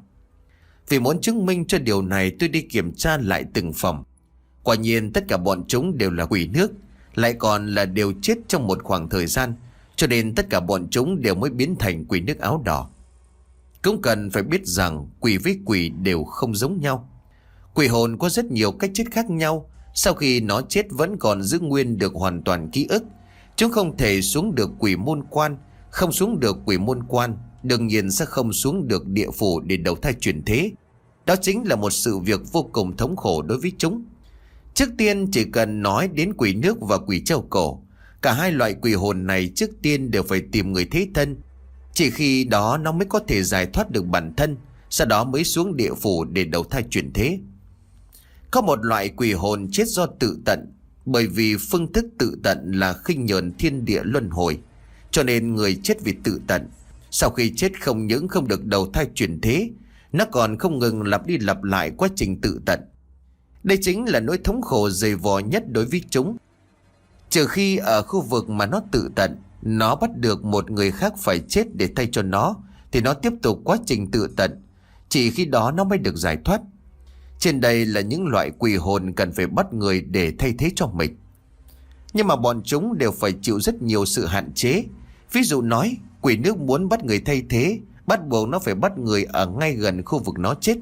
Vì muốn chứng minh cho điều này, tôi đi kiểm tra lại từng phòng. Quả nhiên tất cả bọn chúng đều là quỷ nước, lại còn là đều chết trong một khoảng thời gian, cho nên tất cả bọn chúng đều mới biến thành quỷ nước áo đỏ. Cũng cần phải biết rằng quỷ với quỷ đều không giống nhau. Quỷ hồn có rất nhiều cách chết khác nhau. Sau khi nó chết vẫn còn giữ nguyên được hoàn toàn ký ức. Chúng không thể xuống được quỷ môn quan. Không xuống được quỷ môn quan, đương nhiên sẽ không xuống được địa phủ để đầu thai chuyển thế. Đó chính là một sự việc vô cùng thống khổ đối với chúng. Trước tiên chỉ cần nói đến quỷ nước và quỷ treo cổ. Cả hai loại quỷ hồn này trước tiên đều phải tìm người thế thân. Chỉ khi đó nó mới có thể giải thoát được bản thân, sau đó mới xuống địa phủ để đầu thai chuyển thế. Có một loại quỷ hồn chết do tự tận, bởi vì phương thức tự tận là khinh nhờn thiên địa luân hồi, cho nên người chết vì tự tận sau khi chết không những không được đầu thai chuyển thế, nó còn không ngừng lặp đi lặp lại quá trình tự tận. Đây chính là nỗi thống khổ dày vò nhất đối với chúng. Trừ khi ở khu vực mà nó tự tận, nó bắt được một người khác phải chết để thay cho nó, thì nó tiếp tục quá trình tự tận. Chỉ khi đó nó mới được giải thoát. Trên đây là những loại quỷ hồn cần phải bắt người để thay thế cho mình. Nhưng mà bọn chúng đều phải chịu rất nhiều sự hạn chế. Ví dụ nói, quỷ nước muốn bắt người thay thế, bắt buộc nó phải bắt người ở ngay gần khu vực nó chết,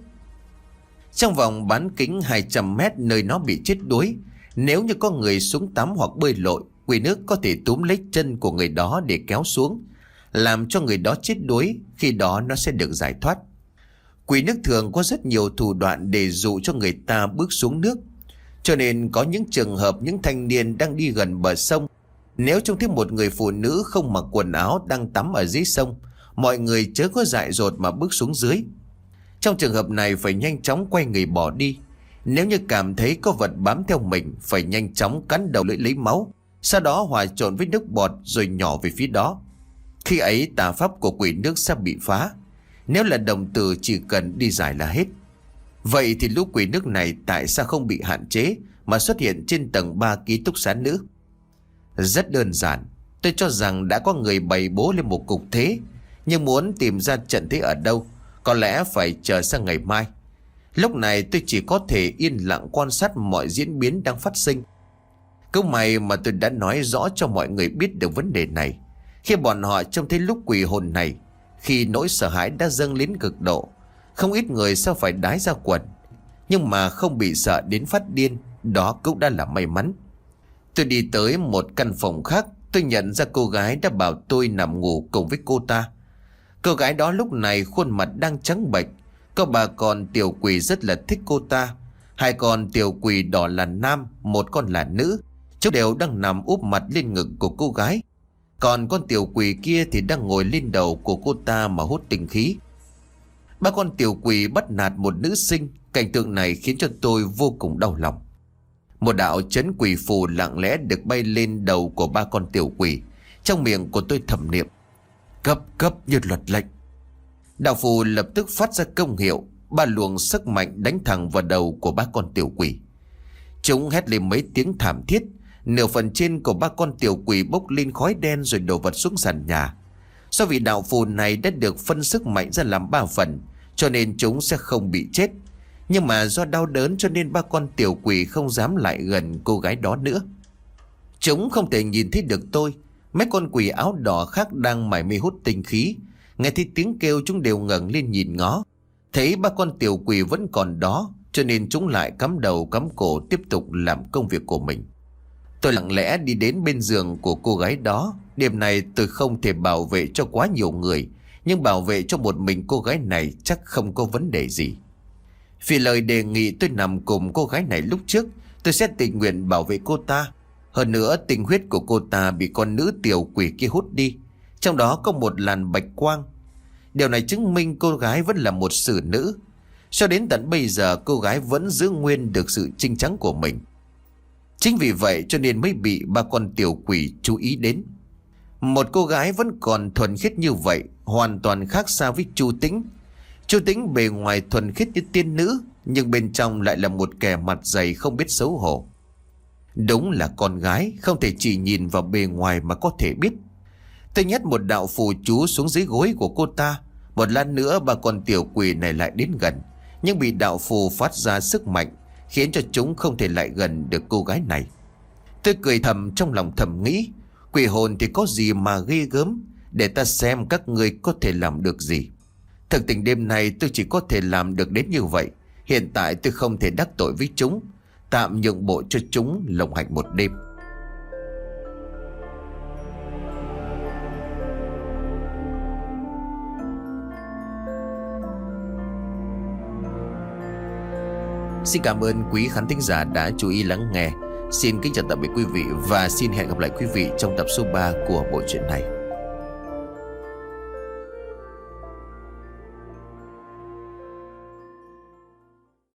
trong vòng bán kính hai trăm mét nơi nó bị chết đuối. Nếu như có người xuống tắm hoặc bơi lội, quỷ nước có thể túm lấy chân của người đó để kéo xuống, làm cho người đó chết đuối. Khi đó nó sẽ được giải thoát. Quỷ nước thường có rất nhiều thủ đoạn để dụ cho người ta bước xuống nước. Cho nên có những trường hợp những thanh niên đang đi gần bờ sông, nếu trông thấy một người phụ nữ không mặc quần áo đang tắm ở dưới sông, mọi người chớ có dại dột mà bước xuống dưới. Trong trường hợp này phải nhanh chóng quay người bỏ đi. Nếu như cảm thấy có vật bám theo mình, phải nhanh chóng cắn đầu lưỡi lấy máu, sau đó hòa trộn với nước bọt rồi nhỏ về phía đó. Khi ấy tà pháp của quỷ nước sẽ bị phá. Nếu là đồng tử chỉ cần đi giải là hết. Vậy thì lũ quỷ nước này tại sao không bị hạn chế mà xuất hiện trên tầng ba ký túc xá nữ? Rất đơn giản. Tôi cho rằng đã có người bày bố lên một cục thế, nhưng muốn tìm ra trận thế ở đâu, có lẽ phải chờ sang ngày mai. Lúc này tôi chỉ có thể yên lặng quan sát mọi diễn biến đang phát sinh. Câu may mà tôi đã nói rõ cho mọi người biết được vấn đề này. Khi bọn họ trông thấy lúc quỷ hồn này, khi nỗi sợ hãi đã dâng lên cực độ, không ít người sao phải đái ra quần, nhưng mà không bị sợ đến phát điên. Đó cũng đã là may mắn. Tôi đi tới một căn phòng khác, tôi nhận ra cô gái đã bảo tôi nằm ngủ cùng với cô ta. Cô gái đó lúc này khuôn mặt đang trắng bệch. Có bà con tiểu quỷ rất là thích cô ta. Hai con tiểu quỷ đỏ là nam, một con là nữ. Chúng đều đang nằm úp mặt lên ngực của cô gái. Còn con tiểu quỷ kia thì đang ngồi lên đầu của cô ta mà hút tinh khí. Ba con tiểu quỷ bắt nạt một nữ sinh. Cảnh tượng này khiến cho tôi vô cùng đau lòng. Một đạo trấn quỷ phù lặng lẽ được bay lên đầu của ba con tiểu quỷ. Trong miệng của tôi thầm niệm: cấp cấp như luật lệnh. Đạo phù lập tức phát ra công hiệu. Ba luồng sức mạnh đánh thẳng vào đầu của ba con tiểu quỷ. Chúng hét lên mấy tiếng thảm thiết. Nửa phần trên của ba con tiểu quỷ bốc lên khói đen rồi đổ vật xuống sàn nhà. Do vì đạo phù này đã được phân sức mạnh ra làm ba phần, cho nên chúng sẽ không bị chết. Nhưng mà do đau đớn cho nên ba con tiểu quỷ không dám lại gần cô gái đó nữa. Chúng không thể nhìn thấy được tôi. Mấy con quỷ áo đỏ khác đang mải mê hút tinh khí. Nghe thấy tiếng kêu chúng đều ngẩng lên nhìn ngó. Thấy ba con tiểu quỷ vẫn còn đó, cho nên chúng lại cắm đầu cắm cổ tiếp tục làm công việc của mình. Tôi lặng lẽ đi đến bên giường của cô gái đó. Đêm này tôi không thể bảo vệ cho quá nhiều người, nhưng bảo vệ cho một mình cô gái này chắc không có vấn đề gì. Vì lời đề nghị tôi nằm cùng cô gái này lúc trước, tôi sẽ tình nguyện bảo vệ cô ta. Hơn nữa tình huyết của cô ta bị con nữ tiểu quỷ kia hút đi, trong đó có một làn bạch quang. Điều này chứng minh cô gái vẫn là một xử nữ. Cho đến tận bây giờ cô gái vẫn giữ nguyên được sự trinh trắng của mình. Chính vì vậy cho nên mới bị ba con tiểu quỷ chú ý đến. Một cô gái vẫn còn thuần khiết như vậy, hoàn toàn khác xa với Chu Tĩnh. Chu Tĩnh bề ngoài thuần khiết như tiên nữ, nhưng bên trong lại là một kẻ mặt dày không biết xấu hổ. Đúng là con gái, không thể chỉ nhìn vào bề ngoài mà có thể biết. Tôi nhét một đạo phù chú xuống dưới gối của cô ta. Một lát nữa ba con tiểu quỷ này lại đến gần, nhưng bị đạo phù phát ra sức mạnh, khiến cho chúng không thể lại gần được cô gái này. Tôi cười thầm trong lòng thầm nghĩ, quỷ hồn thì có gì mà ghê gớm, để ta xem các ngươi có thể làm được gì. Thực tình đêm nay tôi chỉ có thể làm được đến như vậy. Hiện tại tôi không thể đắc tội với chúng, tạm nhượng bộ cho chúng lộng hành một đêm. Xin cảm ơn quý khán thính giả đã chú ý lắng nghe. Xin kính chào tạm biệt quý vị và xin hẹn gặp lại quý vị trong tập số ba của bộ truyện này.